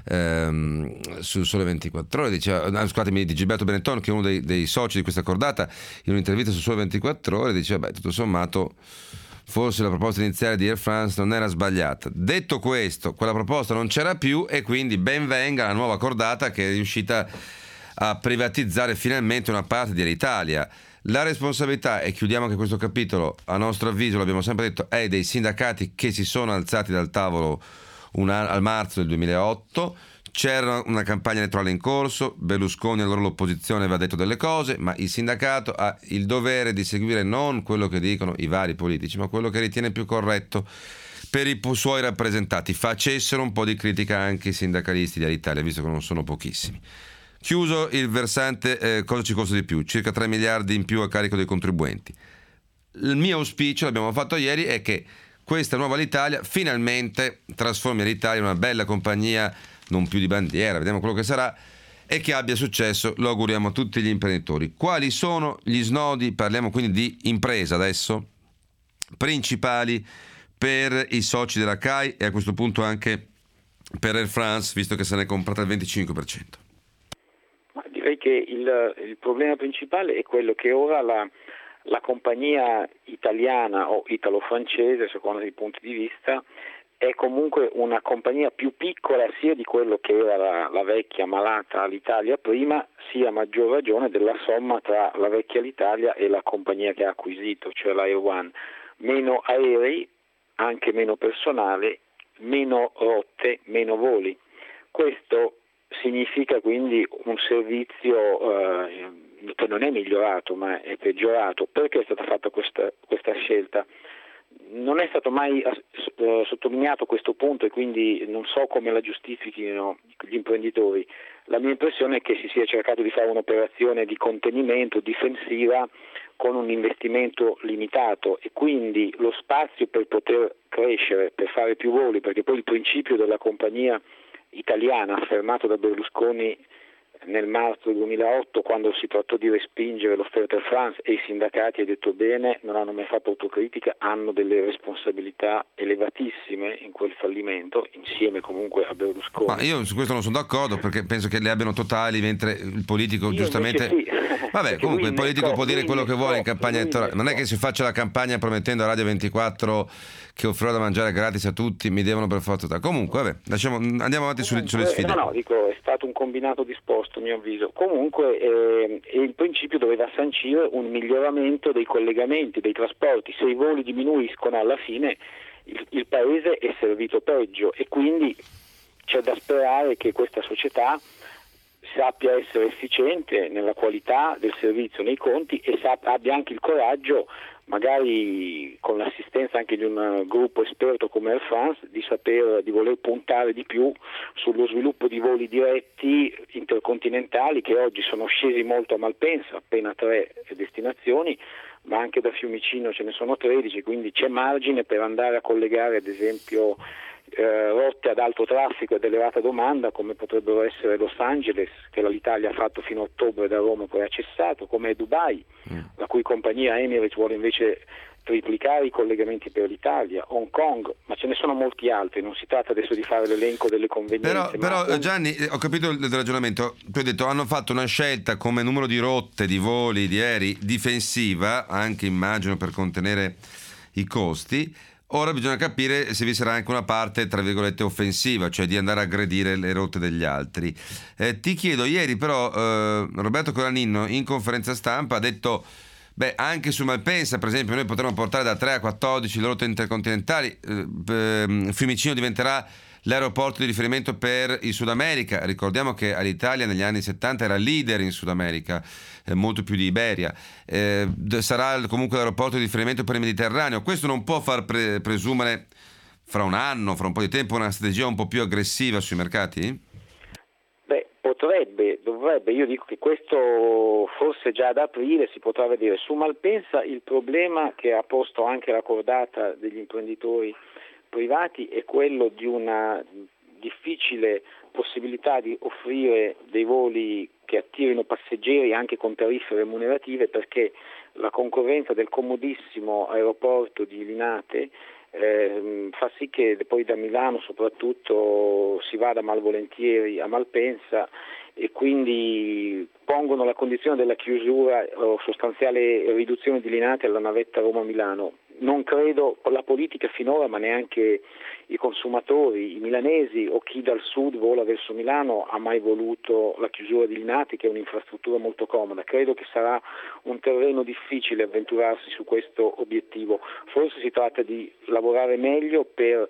ehm, sul Sole ventiquattro Ore, diceva, no, scusatemi, di Gilberto Benetton, che è uno dei, dei soci di questa cordata, in un'intervista sul Sole ventiquattro Ore diceva, beh, tutto sommato forse la proposta iniziale di Air France non era sbagliata. Detto questo, quella proposta non c'era più e quindi ben venga la nuova cordata che è riuscita a privatizzare finalmente una parte di Alitalia. La responsabilità, e chiudiamo anche questo capitolo, a nostro avviso, l'abbiamo sempre detto, è dei sindacati che si sono alzati dal tavolo una, al marzo del duemilaotto. C'era una campagna elettorale in corso, Berlusconi allora l'opposizione aveva detto delle cose, ma il sindacato ha il dovere di seguire non quello che dicono i vari politici, ma quello che ritiene più corretto per i suoi rappresentati. Facessero un po' di critica anche i sindacalisti di Alitalia, visto che non sono pochissimi. Chiuso il versante, eh, cosa ci costa di più? Circa tre miliardi in più a carico dei contribuenti. Il mio auspicio, l'abbiamo fatto ieri, è che questa nuova Alitalia finalmente trasformi l'Italia in una bella compagnia, non più di bandiera, vediamo quello che sarà, e che abbia successo, lo auguriamo a tutti gli imprenditori. Quali sono gli snodi? Parliamo quindi di impresa adesso? principali per i soci della C A I e a questo punto anche per Air France, visto che se ne è comprata il venticinque per cento? Ma direi che il, il problema principale è quello che ora la, la compagnia italiana o italo-francese, secondo i punti di vista, è comunque una compagnia più piccola sia di quello che era la, la vecchia malata Alitalia prima, sia a maggior ragione della somma tra la vecchia Alitalia e la compagnia che ha acquisito, cioè la Air One. Meno aerei, anche meno personale, meno rotte, meno voli. Questo significa quindi un servizio eh, che non è migliorato ma è peggiorato. Perché è stata fatta questa, questa scelta? Non è stato mai eh, sottolineato questo punto e quindi non so come la giustifichino gli imprenditori. La mia impressione è che si sia cercato di fare un'operazione di contenimento difensiva con un investimento limitato e quindi lo spazio per poter crescere, per fare più voli, perché poi il principio della compagnia italiana affermato da Berlusconi nel marzo duemilaotto, quando si trattò di respingere l'offerta Air France e i sindacati, ha detto bene, non hanno mai fatto autocritica, hanno delle responsabilità elevatissime in quel fallimento, insieme comunque a Berlusconi. Ma io su questo non sono d'accordo, perché penso che le abbiano totali, mentre il politico io giustamente sì. Vabbè, comunque il politico può dire quello che vuole in campagna elettorale, non è che si faccia la campagna promettendo a Radio ventiquattro che offrirò da mangiare gratis a tutti, mi devono per forza. Comunque vabbè, lasciamo, andiamo avanti sulle, sulle sfide. No, no, dico, è stato un combinato disposto a mio avviso. Comunque eh, il principio doveva sancire un miglioramento dei collegamenti, dei trasporti. Se i voli diminuiscono alla fine il, il paese è servito peggio e quindi c'è da sperare che questa società sappia essere efficiente nella qualità del servizio, nei conti e sappia, abbia anche il coraggio, magari con l'assistenza anche di un gruppo esperto come Air France, di saper, di voler puntare di più sullo sviluppo di voli diretti intercontinentali che oggi sono scesi molto a Malpensa, appena tre destinazioni, ma anche da Fiumicino ce ne sono tredici, quindi c'è margine per andare a collegare ad esempio Eh, rotte ad alto traffico ed elevata domanda come potrebbero essere Los Angeles, che l'Italia ha fatto fino a ottobre da Roma e poi ha cessato, come Dubai, mm. la cui compagnia Emirates vuole invece triplicare i collegamenti per l'Italia, Hong Kong, ma ce ne sono molti altri, non si tratta adesso di fare l'elenco delle convenienze. Però, però ma... Gianni, ho capito il, il ragionamento, tu hai detto hanno fatto una scelta come numero di rotte, di voli, di aerei difensiva, anche immagino per contenere i costi. Ora bisogna capire se vi sarà anche una parte, tra virgolette, offensiva, cioè di andare a aggredire le rotte degli altri. Eh, ti chiedo, ieri però eh, Roberto Colaninno in conferenza stampa ha detto, beh, anche su Malpensa, per esempio, noi potremo portare da tre a quattordici le rotte intercontinentali, eh, Fiumicino diventerà l'aeroporto di riferimento per il Sud America. Ricordiamo che all'Italia negli anni settanta era leader in Sud America, eh, molto più di Iberia. Eh, sarà comunque l'aeroporto di riferimento per il Mediterraneo. Questo non può far pre- presumere fra un anno, fra un po' di tempo, una strategia un po' più aggressiva sui mercati? Beh, potrebbe, dovrebbe. Io dico che questo forse già ad aprile si potrà vedere. Su Malpensa il problema che ha posto anche la cordata degli imprenditori privati è quello di una difficile possibilità di offrire dei voli che attirino passeggeri anche con tariffe remunerative, perché la concorrenza del comodissimo aeroporto di Linate eh, fa sì che poi da Milano soprattutto si vada malvolentieri a Malpensa e quindi pongono la condizione della chiusura o sostanziale riduzione di Linate alla navetta Roma-Milano. Non credo la politica finora, ma neanche i consumatori, i milanesi o chi dal sud vola verso Milano ha mai voluto la chiusura di Linate, che è un'infrastruttura molto comoda. Credo che sarà un terreno difficile avventurarsi su questo obiettivo. Forse si tratta di lavorare meglio per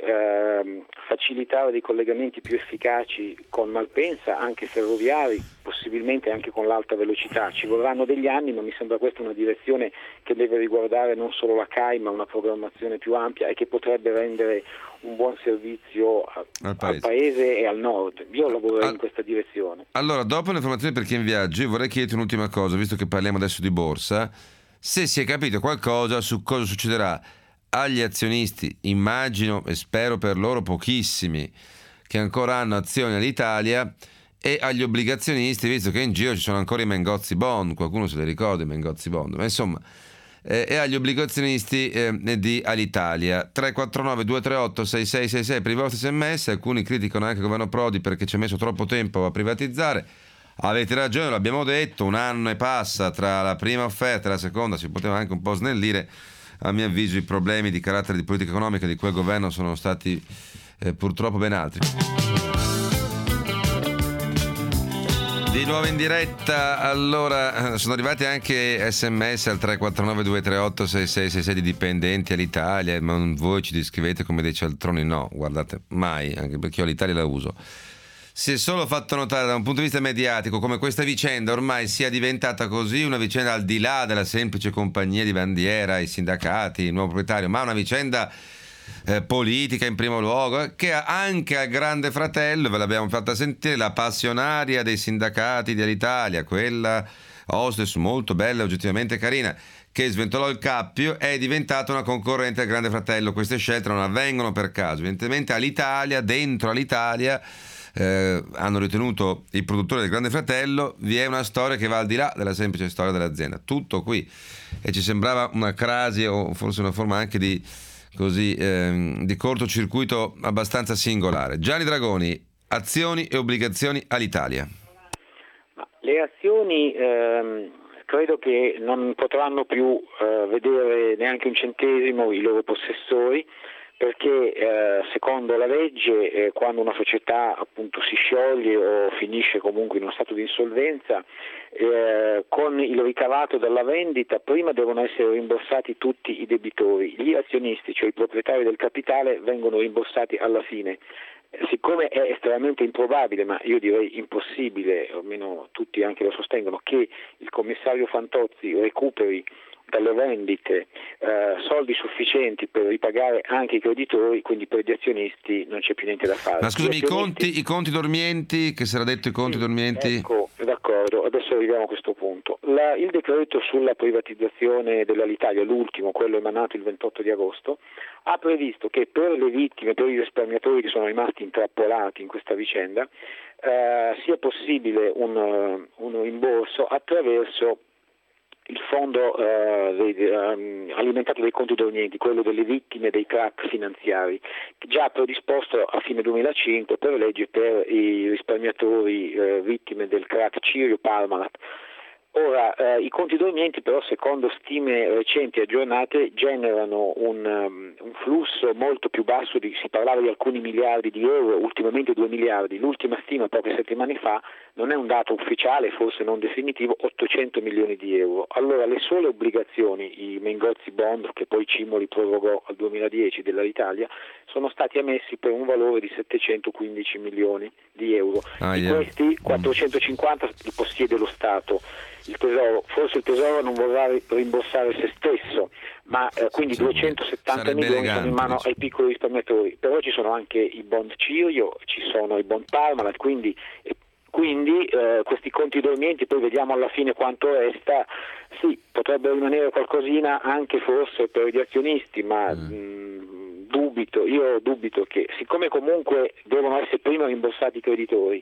eh, facilitare dei collegamenti più efficaci con Malpensa, anche ferroviari, possibilmente anche con l'alta velocità. Ci vorranno degli anni, ma mi sembra questa una direzione che deve riguardare non solo la C A I ma una programmazione più ampia e che potrebbe rendere un buon servizio a, al, paese. al paese e al nord. Io lavorerei al... in questa direzione. Allora, dopo le informazioni per chi è in viaggio, io vorrei chiederti un'ultima cosa, visto che parliamo adesso di borsa, se si è capito qualcosa su cosa succederà agli azionisti, immagino e spero per loro pochissimi, che ancora hanno azioni all'Italia, e agli obbligazionisti, visto che in giro ci sono ancora i Mengozzi Bond, qualcuno se li ricorda i Mengozzi Bond, ma insomma eh, e agli obbligazionisti eh, di Alitalia. Tre quattro nove due tre otto sei sei sei sei per i vostri sms. Alcuni criticano anche il governo Prodi perché ci ha messo troppo tempo a privatizzare. Avete ragione, l'abbiamo detto, un anno e passa tra la prima offerta e la seconda, si poteva anche un po' snellire. A mio avviso i problemi di carattere di politica economica di quel governo sono stati eh, purtroppo ben altri. Di nuovo in diretta, allora sono arrivati anche sms al tre quattro nove due tre otto sei sei sei sei di dipendenti all'Italia, ma voi ci descrivete come dei cialtroni. No, guardate, mai, anche perché io l'Italia la uso. Si è solo fatto notare da un punto di vista mediatico come questa vicenda ormai sia diventata così una vicenda al di là della semplice compagnia di bandiera, i sindacati, il nuovo proprietario, ma una vicenda eh, politica in primo luogo, che anche al Grande Fratello, ve l'abbiamo fatta sentire, la passionaria dei sindacati di Alitalia, quella hostess molto bella, oggettivamente carina, che sventolò il cappio, è diventata una concorrente del Grande Fratello. Queste scelte non avvengono per caso, evidentemente all'Italia, dentro all'Italia, Eh, hanno ritenuto i produttori del Grande Fratello, vi è una storia che va al di là della semplice storia dell'azienda, tutto qui, e ci sembrava una crasi o forse una forma anche di così ehm, di cortocircuito abbastanza singolare. Gianni Dragoni, azioni e obbligazioni all'Italia. Le azioni ehm, credo che non potranno più eh, vedere neanche un centesimo i loro possessori, perché eh, secondo la legge eh, quando una società appunto si scioglie o finisce comunque in uno stato di insolvenza, eh, con il ricavato dalla vendita prima devono essere rimborsati tutti i debitori, gli azionisti, cioè i proprietari del capitale, vengono rimborsati alla fine. Eh, siccome è estremamente improbabile, ma io direi impossibile, o almeno tutti anche lo sostengono, che il commissario Fantozzi recuperi dalle vendite eh, soldi sufficienti per ripagare anche i creditori, quindi per gli azionisti non c'è più niente da fare. Ma scusami, azionisti... i conti i conti dormienti, che si era detto i conti sì, dormienti? Ecco, d'accordo, adesso arriviamo a questo punto. La, il decreto sulla privatizzazione dell'Alitalia, l'ultimo, quello emanato il ventotto di agosto, ha previsto che per le vittime, per i risparmiatori che sono rimasti intrappolati in questa vicenda, eh, sia possibile un, un rimborso attraverso il fondo eh, dei, um, alimentato dai conti dormienti, quello delle vittime dei crack finanziari, già predisposto a fine duemilacinque per legge per i risparmiatori eh, vittime del crack Cirio Parmalat. Ora, eh, i conti dormienti però, secondo stime recenti e aggiornate, generano un, um, un flusso molto più basso, di, si parlava di alcuni miliardi di euro, ultimamente due miliardi, l'ultima stima poche settimane fa, non è un dato ufficiale, forse non definitivo, ottocento milioni di euro. Allora le sole obbligazioni, i Mengozzi Bond, che poi Cimoli prorogò al duemiladieci dell'Alitalia, sono stati emessi per un valore di settecentoquindici milioni di euro. Ah, di yeah. questi quattrocentocinquanta li possiede lo Stato. Il tesoro, forse il tesoro non vorrà rimborsare se stesso, ma eh, quindi sì, duecentosettanta milioni elegante, sono in mano ai piccoli risparmiatori. Però ci sono anche i bond Cirio, ci sono i bond Parmalat, quindi, quindi eh, questi conti dormienti, poi vediamo alla fine quanto resta. Sì, potrebbe rimanere qualcosina anche forse per gli azionisti, ma mm. mh, dubito, io dubito che, siccome comunque devono essere prima rimborsati i creditori,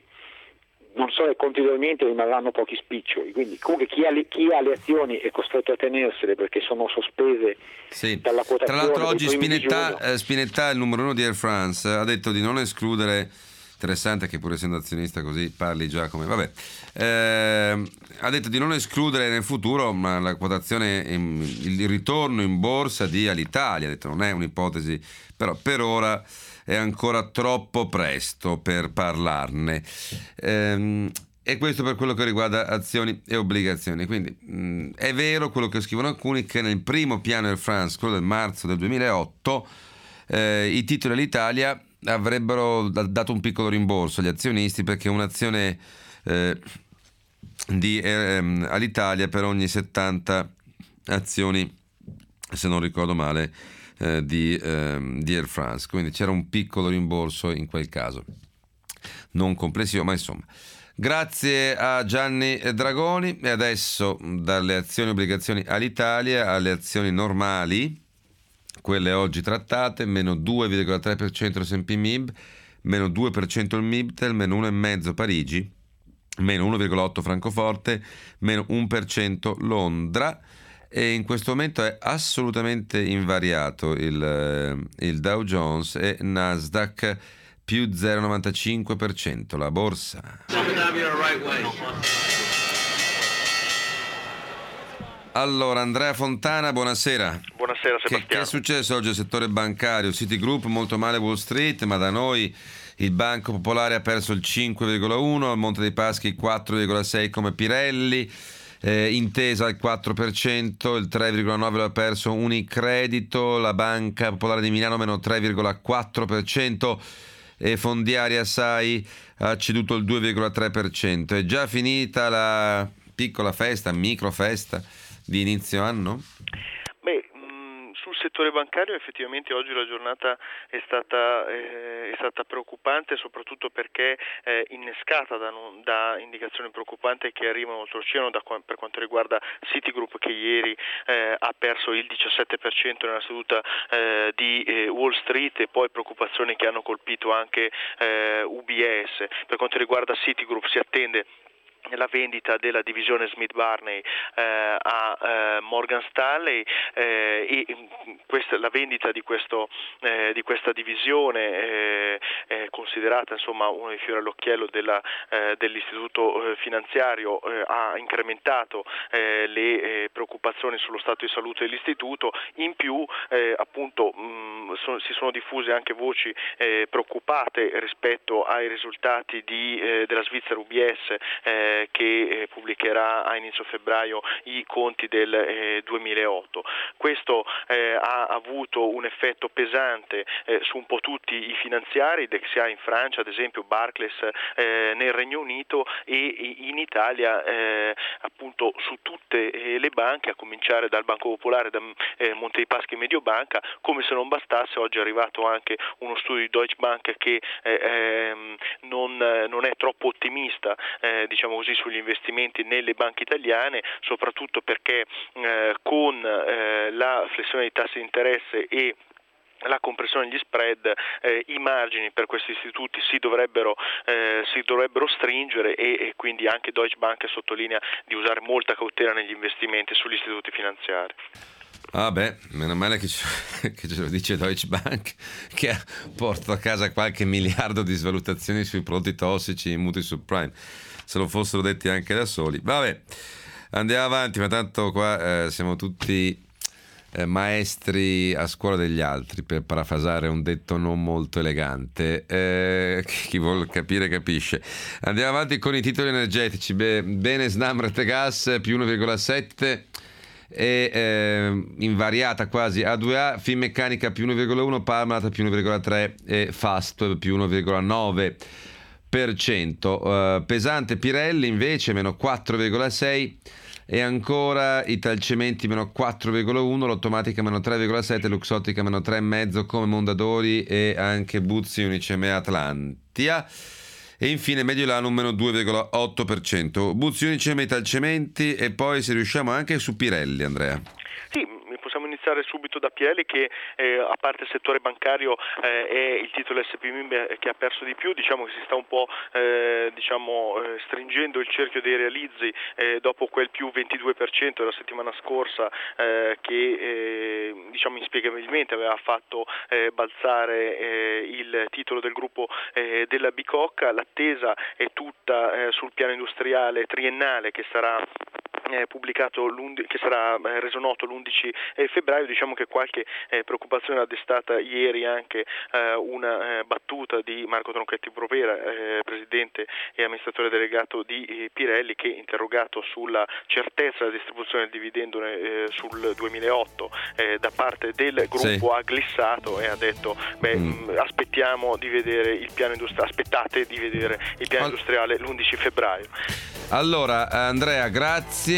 non solo i conti dormienti rimarranno pochi spiccioli, quindi comunque chi ha, le, chi ha le azioni è costretto a tenersele perché sono sospese sì. dalla quotazione. Tra l'altro oggi Spinetta, eh, Spinetta, il numero uno di Air France, ha detto di non escludere, interessante che pur essendo azionista così parli già come, vabbè, eh, ha detto di non escludere nel futuro ma la quotazione, in, il ritorno in borsa di Alitalia, ha detto non è un'ipotesi, però per ora è ancora troppo presto per parlarne. Ehm, e questo per quello che riguarda azioni e obbligazioni. Quindi mh, è vero quello che scrivono alcuni, che nel primo piano Air France, quello del marzo del duemilaotto, eh, i titoli all'Italia avrebbero dato un piccolo rimborso agli azionisti, perché un'azione eh, di eh, all'Italia per ogni settanta azioni, se non ricordo male, Eh, di, eh, di Air France, quindi c'era un piccolo rimborso in quel caso, non complessivo, ma insomma. Grazie a Gianni Dragoni. E adesso dalle azioni e obbligazioni all'Italia alle azioni normali, quelle oggi trattate: meno due virgola tre per cento l'S and P M I B, meno due per cento il Mibtel, meno uno virgola cinque Parigi, meno uno virgola otto Francoforte, meno uno per cento Londra. e in questo momento è assolutamente invariato il, il Dow Jones e Nasdaq più zero virgola novantacinque per cento, la borsa. Allora, Andrea Fontana, buonasera. Buonasera Sebastiano. Che, che è successo oggi al settore bancario? Citigroup molto male, Wall Street, ma da noi il Banco Popolare ha perso il cinque virgola uno, al Monte dei Paschi il quattro virgola sei come Pirelli, eh, Intesa il quattro per cento, il tre virgola nove l'ha perso Unicredito, la Banca Popolare di Milano meno tre virgola quattro per cento e Fondiaria Sai ha ceduto il due virgola tre per cento. È già finita la piccola festa, micro festa di inizio anno? Beh, mh, sul settore bancario effettivamente oggi la giornata è stata, eh, è stata preoccupante, soprattutto perché eh, innescata da, da indicazioni preoccupanti che arrivano oltreoceano da, per quanto riguarda Citigroup, che ieri eh, ha perso il diciassette per cento nella seduta eh, di eh, Wall Street, e poi preoccupazioni che hanno colpito anche eh, U B S. Per quanto riguarda Citigroup si attende la vendita della divisione Smith Barney eh, a eh, Morgan Stanley eh, e questa, la vendita di, questo, eh, di questa divisione eh, è considerata insomma uno dei fiori all'occhiello della, eh, dell'istituto eh, finanziario, eh, ha incrementato eh, le eh, preoccupazioni sullo stato di salute dell'istituto. In più eh, appunto mh, so, si sono diffuse anche voci eh, preoccupate rispetto ai risultati di, eh, della Svizzera U B S eh, che eh, pubblicherà a inizio febbraio i conti del eh, duemilaotto. Questo eh, ha avuto un effetto pesante eh, su un po' tutti i finanziari, Dexia in Francia, ad esempio Barclays eh, nel Regno Unito, e in Italia eh, appunto su tutte eh, le banche, a cominciare dal Banco Popolare, da eh, Monte dei Paschi e Mediobanca. Come se non bastasse, oggi è arrivato anche uno studio di Deutsche Bank che eh, ehm, non, non è troppo ottimista eh, diciamo così sugli investimenti nelle banche italiane, soprattutto perché eh, con eh, la flessione dei tassi di interesse e la compressione degli spread, eh, i margini per questi istituti si dovrebbero, eh, si dovrebbero stringere e, e quindi anche Deutsche Bank sottolinea di usare molta cautela negli investimenti sugli istituti finanziari. Ah beh, meno male che ce, che ce lo dice Deutsche Bank, che porta a casa qualche miliardo di svalutazioni sui prodotti tossici in mutui subprime. Se lo fossero detti anche da soli. Vabbè, andiamo avanti, ma tanto qua eh, siamo tutti eh, maestri a scuola degli altri, per parafrasare un detto non molto elegante. Eh, chi vuol capire capisce. Andiamo avanti con i titoli energetici. Beh, bene, Snam Rete Gas più uno virgola sette e eh, invariata quasi A due A, Finmeccanica più uno virgola uno, Parmalat più uno virgola tre e Fastweb più uno virgola nove per cento. Uh, pesante Pirelli invece meno quattro virgola sei e ancora Italcementi meno quattro virgola uno, Lottomatica meno tre virgola sette, Luxottica meno tre virgola cinque come Mondadori e anche Buzzi, Uniceme e Atlantia. E infine Mediolanum meno due virgola otto per cento. Buzzi, Uniceme, Italcementi, e poi se riusciamo anche su Pirelli, Andrea. Sì, possiamo iniziare subito da Pirelli, che eh, a parte il settore bancario eh, è il titolo S P M che ha perso di più. Diciamo che si sta un po' eh, diciamo, eh, stringendo il cerchio dei realizzi eh, dopo quel più ventidue per cento della settimana scorsa eh, che eh, diciamo inspiegabilmente aveva fatto eh, balzare eh, il titolo del gruppo eh, della Bicocca. L'attesa è tutta eh, sul piano industriale triennale che sarà eh, pubblicato che sarà eh, reso noto l'undici febbraio. Diciamo che qualche eh, preoccupazione ha destata ieri anche eh, una eh, battuta di Marco Tronchetti Provera, eh, presidente e amministratore delegato di eh, Pirelli, che interrogato sulla certezza della distribuzione del dividendo eh, sul duemilaotto eh, da parte del gruppo sì. ha glissato e ha detto beh, mm. aspettiamo di vedere il piano industriale, aspettate di vedere il piano All... industriale l'undici febbraio. Allora Andrea, grazie.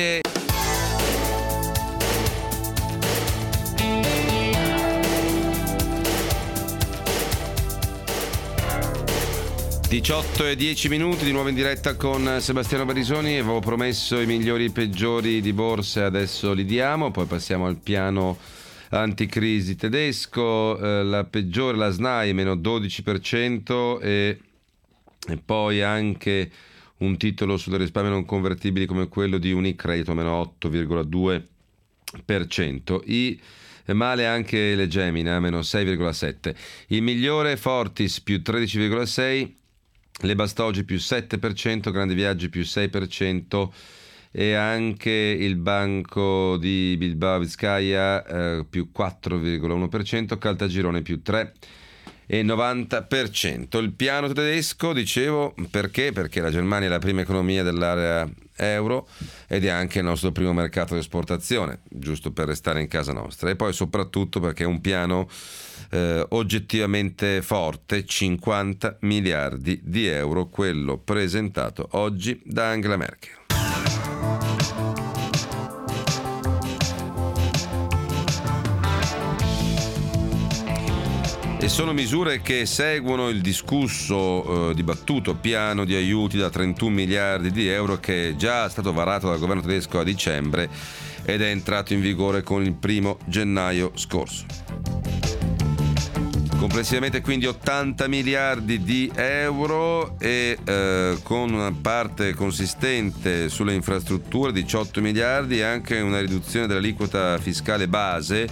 diciotto e dieci minuti di nuovo in diretta con Sebastiano Barisoni. Avevo promesso i migliori e i peggiori di borsa, adesso li diamo, poi passiamo al piano anticrisi tedesco. Eh, la peggiore, la S N A I, meno dodici per cento, e, e poi anche un titolo sulle risparmio non convertibili come quello di Unicredito, meno otto virgola due per cento. I male anche le Gemina, meno sei virgola sette. Il migliore Fortis più tredici virgola sei, le Bastogi più sette per cento, Grandi Viaggi più sei per cento e anche il Banco di Bilbao Vizcaya eh, più quattro virgola uno per cento, Caltagirone più tre virgola novanta per cento. Il piano tedesco, dicevo, perché? Perché la Germania è la prima economia dell'area euro ed è anche il nostro primo mercato di esportazione, giusto per restare in casa nostra, e poi soprattutto perché è un piano eh, oggettivamente forte, cinquanta miliardi di euro, quello presentato oggi da Angela Merkel. E sono misure che seguono il discusso eh, dibattuto piano di aiuti da trentuno miliardi di euro che è già stato varato dal governo tedesco a dicembre ed è entrato in vigore con il primo gennaio scorso. Complessivamente quindi ottanta miliardi di euro e eh, con una parte consistente sulle infrastrutture, diciotto miliardi, e anche una riduzione dell'aliquota fiscale base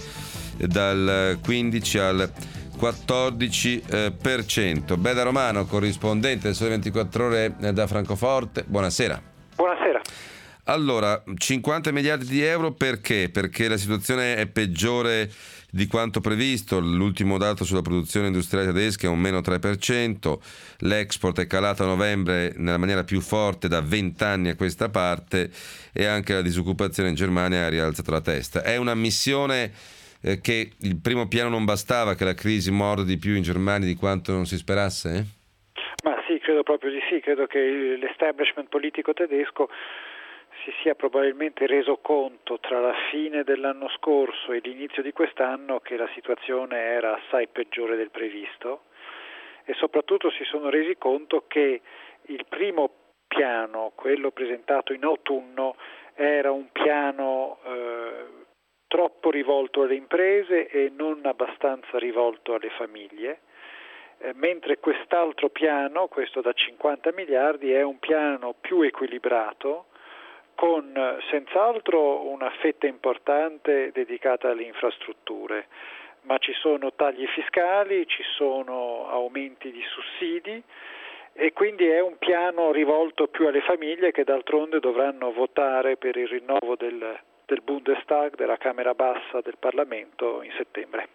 dal quindici al quattordici per cento. Beda Romano, corrispondente del Sole ventiquattro Ore da Francoforte, buonasera. Buonasera. Allora, cinquanta miliardi di euro perché? Perché la situazione è peggiore di quanto previsto. L'ultimo dato sulla produzione industriale tedesca è un meno tre per cento, l'export è calato a novembre nella maniera più forte da vent'anni a questa parte e anche la disoccupazione in Germania ha rialzato la testa. È una missione eh, che il primo piano non bastava, che la crisi morde di più in Germania di quanto non si sperasse? Eh? Ma sì, credo proprio di sì, credo che l'establishment politico tedesco si sia probabilmente reso conto tra la fine dell'anno scorso e l'inizio di quest'anno che la situazione era assai peggiore del previsto e soprattutto si sono resi conto che il primo piano, quello presentato in autunno, era un piano eh, troppo rivolto alle imprese e non abbastanza rivolto alle famiglie, eh, mentre quest'altro piano, questo da cinquanta miliardi, è un piano più equilibrato, con senz'altro una fetta importante dedicata alle infrastrutture, ma ci sono tagli fiscali, ci sono aumenti di sussidi e quindi è un piano rivolto più alle famiglie che d'altronde dovranno votare per il rinnovo del, del Bundestag, della Camera Bassa del Parlamento in settembre.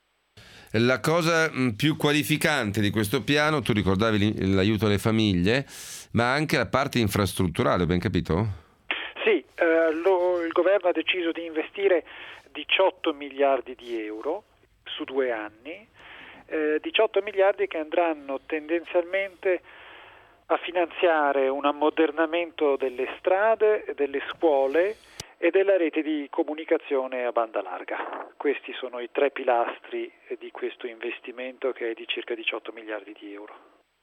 La cosa più qualificante di questo piano, tu ricordavi l'aiuto alle famiglie, ma anche la parte infrastrutturale, ho ben capito? Sì, eh, lo, il governo ha deciso di investire diciotto miliardi di euro su due anni, eh, diciotto miliardi che andranno tendenzialmente a finanziare un ammodernamento delle strade, delle scuole e della rete di comunicazione a banda larga. Questi sono i tre pilastri di questo investimento che è di circa diciotto miliardi di euro.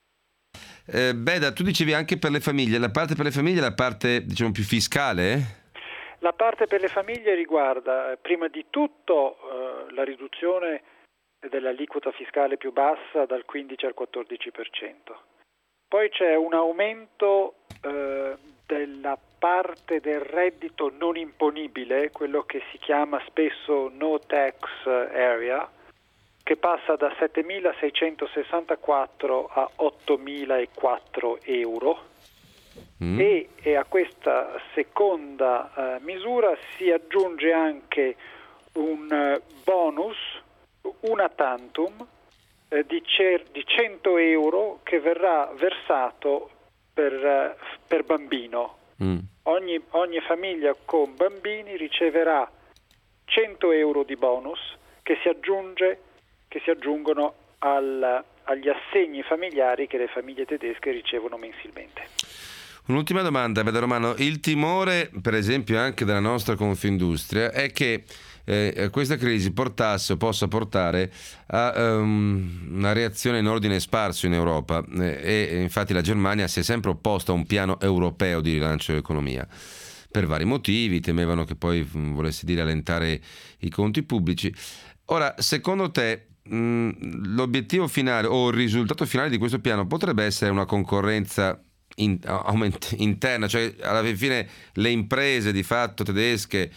Eh, Beda, tu dicevi anche per le famiglie, la parte per le famiglie è la parte, diciamo, più fiscale? Eh? La parte per le famiglie riguarda prima di tutto eh, la riduzione dell'aliquota fiscale più bassa dal quindici al quattordici per cento. Poi c'è un aumento eh, della parte del reddito non imponibile, quello che si chiama spesso no tax area, che passa da settemilaseicentosessantaquattro a ottomilaquattro euro mm. e, e a questa seconda uh, misura si aggiunge anche un uh, bonus, una tantum, uh, di, cer- di cento euro che verrà versato per, uh, per bambino. Mm. Ogni, ogni famiglia con bambini riceverà cento euro di bonus che si aggiunge che si aggiungono al, agli assegni familiari che le famiglie tedesche ricevono mensilmente. Un'ultima domanda, Beda Romano. Il timore, per esempio, anche della nostra Confindustria è che eh, questa crisi portasse o possa portare a um, una reazione in ordine sparso in Europa eh, e infatti la Germania si è sempre opposta a un piano europeo di rilancio dell'economia. Per vari motivi, temevano che poi volesse dire allentare i conti pubblici. Ora, secondo te, l'obiettivo finale o il risultato finale di questo piano potrebbe essere una concorrenza in, aument, interna, cioè alla fine le imprese di fatto tedesche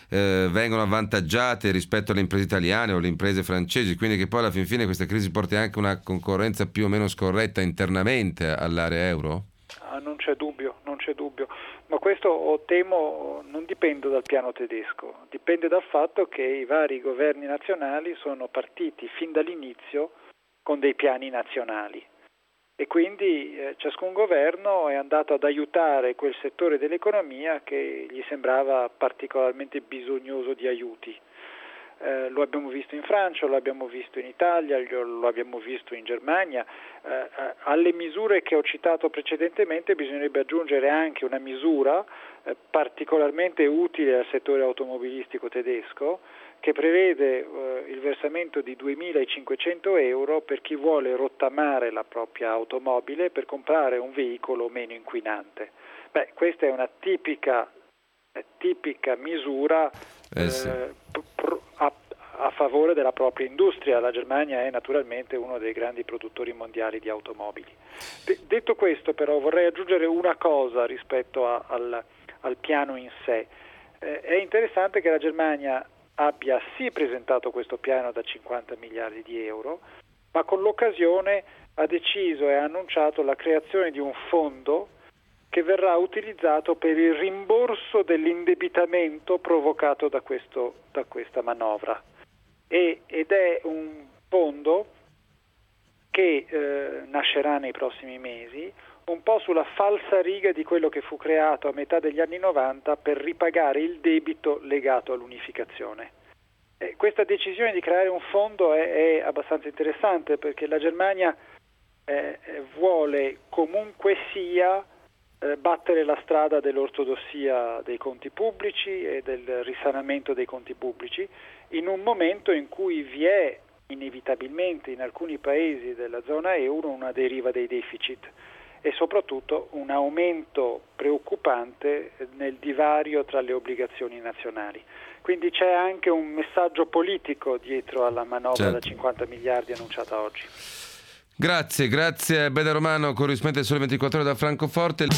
eh, vengono avvantaggiate rispetto alle imprese italiane o alle imprese francesi, quindi che poi alla fin fine questa crisi porti anche una concorrenza più o meno scorretta internamente all'area euro? Ah, non c'è dubbio, non c'è dubbio, ma questo temo non dipende dal piano tedesco, dipende dal fatto che i vari governi nazionali sono partiti fin dall'inizio con dei piani nazionali e quindi eh, ciascun governo è andato ad aiutare quel settore dell'economia che gli sembrava particolarmente bisognoso di aiuti. Eh, lo abbiamo visto in Francia, lo abbiamo visto in Italia, lo abbiamo visto in Germania. Eh, alle misure che ho citato precedentemente bisognerebbe aggiungere anche una misura eh, particolarmente utile al settore automobilistico tedesco, che prevede eh, il versamento di duemilacinquecento euro per chi vuole rottamare la propria automobile per comprare un veicolo meno inquinante. Beh, questa è una tipica, eh, tipica misura eh sì. eh, pr- a, a favore della propria industria. La Germania è naturalmente uno dei grandi produttori mondiali di automobili. De- detto questo, però, vorrei aggiungere una cosa rispetto a, al, al piano in sé. Eh, è interessante che la Germania abbia sì presentato questo piano da cinquanta miliardi di euro, ma con l'occasione ha deciso e ha annunciato la creazione di un fondo che verrà utilizzato per il rimborso dell'indebitamento provocato da, questo, da questa manovra. E, ed è un fondo che eh, nascerà nei prossimi mesi, un po' sulla falsariga di quello che fu creato a metà degli anni novanta per ripagare il debito legato all'unificazione. E questa decisione di creare un fondo è, è abbastanza interessante perché la Germania eh, vuole comunque sia eh, battere la strada dell'ortodossia dei conti pubblici e del risanamento dei conti pubblici in un momento in cui vi è inevitabilmente in alcuni paesi della zona euro una deriva dei deficit e soprattutto un aumento preoccupante nel divario tra le obbligazioni nazionali. Quindi c'è anche un messaggio politico dietro alla manovra certo. da cinquanta miliardi annunciata oggi. Grazie, grazie Beda Romano, corrispondente del Sole ventiquattro Ore da Francoforte.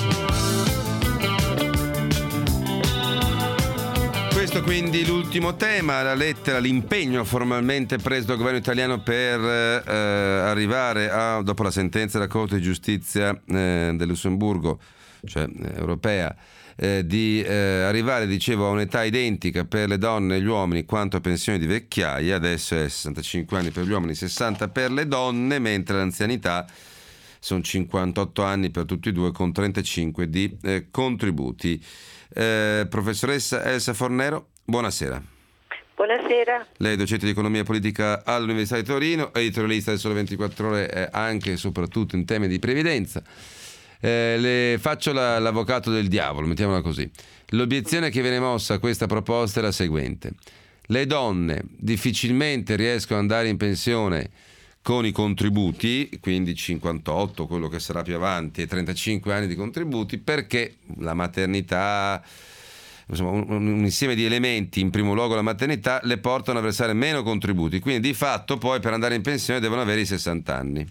Questo quindi l'ultimo tema, la lettera, l'impegno formalmente preso dal governo italiano per eh, arrivare a, dopo la sentenza della Corte di Giustizia eh, del Lussemburgo, cioè eh, europea, eh, di eh, arrivare, dicevo, a un'età identica per le donne e gli uomini quanto a pensione di vecchiaia. Adesso è sessantacinque anni per gli uomini, sessanta per le donne, mentre l'anzianità sono cinquantotto anni per tutti e due con trentacinque di eh, contributi. Eh, professoressa Elsa Fornero, buonasera. Buonasera. Lei è docente di economia politica all'Università di Torino, editorialista del Sole ventiquattro Ore eh, anche e soprattutto in temi di previdenza. Eh, le faccio la, l'avvocato del diavolo, mettiamola così. L'obiezione che viene mossa a questa proposta è la seguente: le donne difficilmente riescono ad andare in pensione con i contributi, quindi cinquantotto, quello che sarà più avanti, e trentacinque anni di contributi, perché la maternità, insomma un, un insieme di elementi, in primo luogo la maternità, le portano a versare meno contributi, quindi di fatto poi per andare in pensione devono avere i sessanta anni.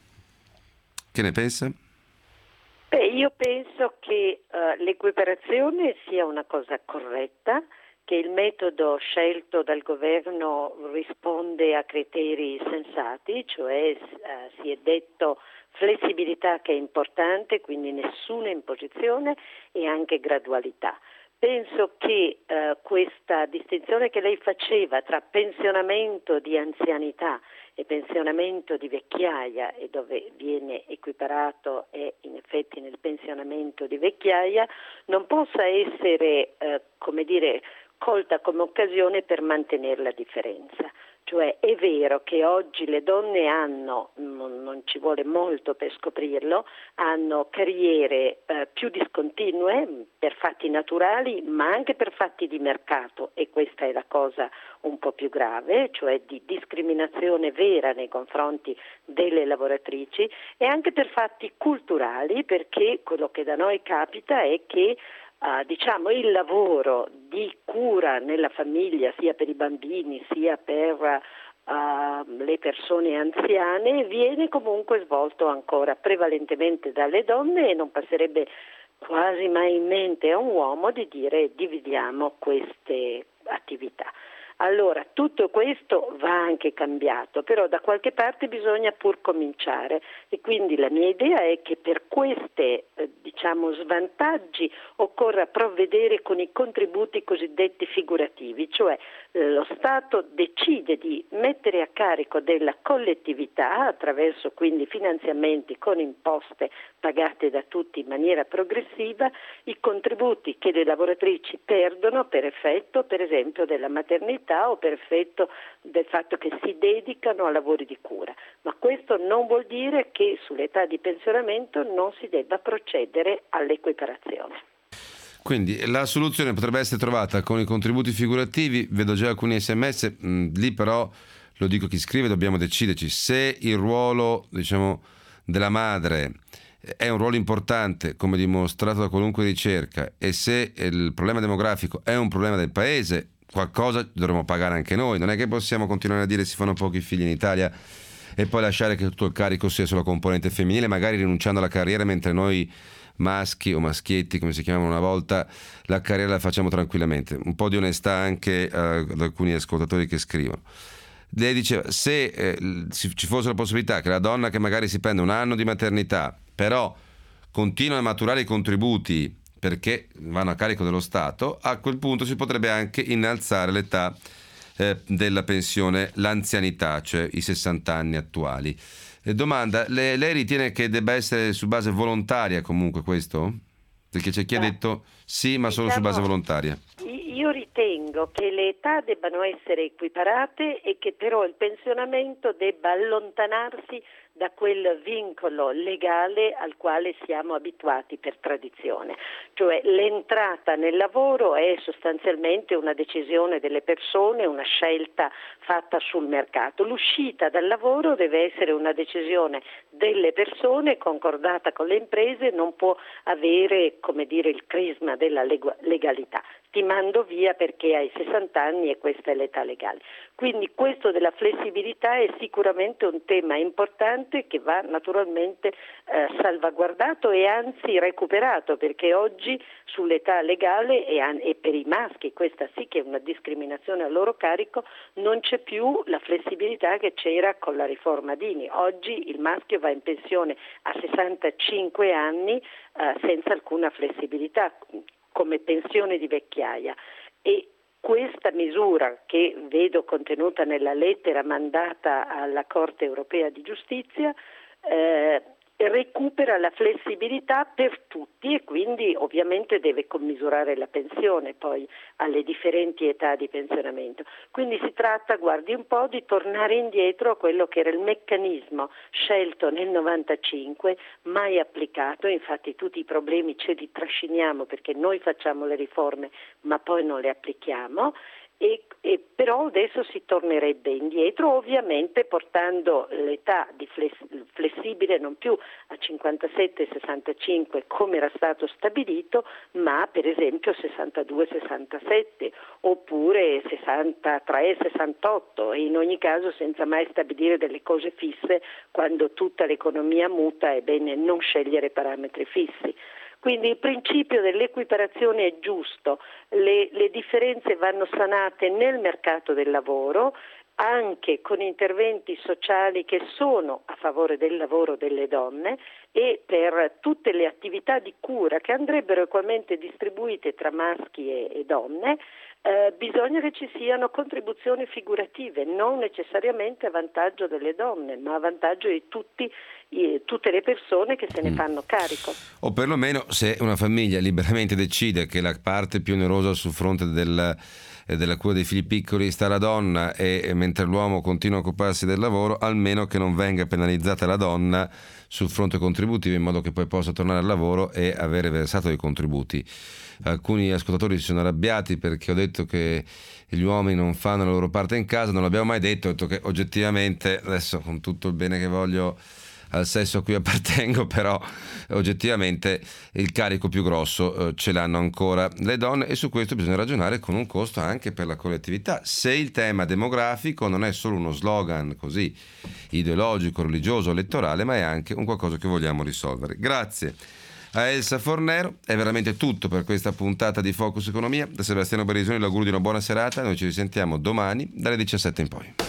Che ne pensa? Beh, io penso che uh, l'equiparazione sia una cosa corretta, che il metodo scelto dal governo risponde a criteri sensati, cioè eh, si è detto flessibilità che è importante, quindi nessuna imposizione e anche gradualità. Penso che eh, questa distinzione che lei faceva tra pensionamento di anzianità e pensionamento di vecchiaia, e dove viene equiparato è in effetti nel pensionamento di vecchiaia, non possa essere, eh, come dire, colta come occasione per mantenere la differenza. Cioè è vero che oggi le donne hanno, non, non ci vuole molto per scoprirlo, hanno carriere eh, più discontinue per fatti naturali ma anche per fatti di mercato, e questa è la cosa un po' più grave, cioè di discriminazione vera nei confronti delle lavoratrici, e anche per fatti culturali, perché quello che da noi capita è che Uh, diciamo il lavoro di cura nella famiglia, sia per i bambini sia per uh, le persone anziane, viene comunque svolto ancora prevalentemente dalle donne, e non passerebbe quasi mai in mente a un uomo di dire dividiamo queste attività. Allora, tutto questo va anche cambiato, però da qualche parte bisogna pur cominciare e quindi la mia idea è che per questi eh, diciamo svantaggi occorra provvedere con i contributi cosiddetti figurativi, cioè eh, lo Stato decide di mettere a carico della collettività attraverso quindi finanziamenti con imposte pagate da tutti in maniera progressiva, i contributi che le lavoratrici perdono per effetto per esempio della maternità o per effetto del fatto che si dedicano a lavori di cura, ma questo non vuol dire che sull'età di pensionamento non si debba procedere all'equiparazione. Quindi la soluzione potrebbe essere trovata con i contributi figurativi, vedo già alcuni sms, mh, lì però lo dico a chi scrive, dobbiamo deciderci se il ruolo diciamo della madre è un ruolo importante come dimostrato da qualunque ricerca e se il problema demografico è un problema del paese, qualcosa dovremmo pagare anche noi. Non è che possiamo continuare a dire si fanno pochi figli in Italia e poi lasciare che tutto il carico sia sulla componente femminile, magari rinunciando alla carriera, mentre noi maschi o maschietti come si chiamavano una volta la carriera la facciamo tranquillamente. Un po' di onestà anche eh, ad alcuni ascoltatori che scrivono. Lei diceva se eh, ci fosse la possibilità che la donna che magari si prende un anno di maternità però continua a maturare i contributi perché vanno a carico dello Stato, a quel punto si potrebbe anche innalzare l'età eh, della pensione, l'anzianità, cioè i sessanta anni attuali. E domanda, le, lei ritiene che debba essere su base volontaria comunque questo? Perché c'è chi ha detto sì, ma solo su base volontaria. Io ritengo che le età debbano essere equiparate e che però il pensionamento debba allontanarsi da quel vincolo legale al quale siamo abituati per tradizione. Cioè l'entrata nel lavoro è sostanzialmente una decisione delle persone, una scelta fatta sul mercato. L'uscita dal lavoro deve essere una decisione delle persone concordata con le imprese, non può avere, come dire, il crisma della legalità. Ti mando via perché hai sessanta anni e questa è l'età legale. Quindi questo della flessibilità è sicuramente un tema importante che va naturalmente eh, salvaguardato e anzi recuperato, perché oggi sull'età legale e, an- e per i maschi, questa sì che è una discriminazione a loro carico, non c'è più la flessibilità che c'era con la riforma Dini. Oggi il maschio va in pensione a sessantacinque anni eh, senza alcuna flessibilità, come pensione di vecchiaia, e questa misura che vedo contenuta nella lettera mandata alla Corte Europea di Giustizia eh, recupera la flessibilità per tutti e quindi ovviamente deve commisurare la pensione poi alle differenti età di pensionamento. Quindi si tratta, guardi un po', di tornare indietro a quello che era il meccanismo scelto nel novantacinque, mai applicato, infatti tutti i problemi ce li trasciniamo perché noi facciamo le riforme ma poi non le applichiamo. E, e però adesso si tornerebbe indietro, ovviamente portando l'età di fless- flessibile non più a cinquantasette sessantacinque come era stato stabilito, ma per esempio sessantadue sessantasette oppure sessantatré sessantotto, e in ogni caso senza mai stabilire delle cose fisse. Quando tutta l'economia muta è bene non scegliere parametri fissi. Quindi il principio dell'equiparazione è giusto, le, le differenze vanno sanate nel mercato del lavoro, anche con interventi sociali che sono a favore del lavoro delle donne e per tutte le attività di cura che andrebbero equamente distribuite tra maschi e, e donne. Eh, bisogna che ci siano contribuzioni figurative, non necessariamente a vantaggio delle donne, ma a vantaggio di tutti, i, tutte le persone che se ne fanno carico. O perlomeno se una famiglia liberamente decide che la parte più onerosa sul fronte del, della cura dei figli piccoli sta la donna e, e mentre l'uomo continua a occuparsi del lavoro, almeno che non venga penalizzata la donna sul fronte contributivo, in modo che poi possa tornare al lavoro e avere versato dei contributi. Alcuni ascoltatori si sono arrabbiati perché ho detto che gli uomini non fanno la loro parte in casa. Non l'abbiamo mai detto, ho detto che oggettivamente, adesso con tutto il bene che voglio al sesso a cui appartengo, però oggettivamente il carico più grosso eh, ce l'hanno ancora le donne, e su questo bisogna ragionare con un costo anche per la collettività. Se il tema demografico non è solo uno slogan così ideologico, religioso, elettorale, ma è anche un qualcosa che vogliamo risolvere. Grazie a Elsa Fornero. È veramente tutto per questa puntata di Focus Economia. Da Sebastiano Barisoni l'augurio di una buona serata. Noi ci risentiamo domani dalle diciassette in poi.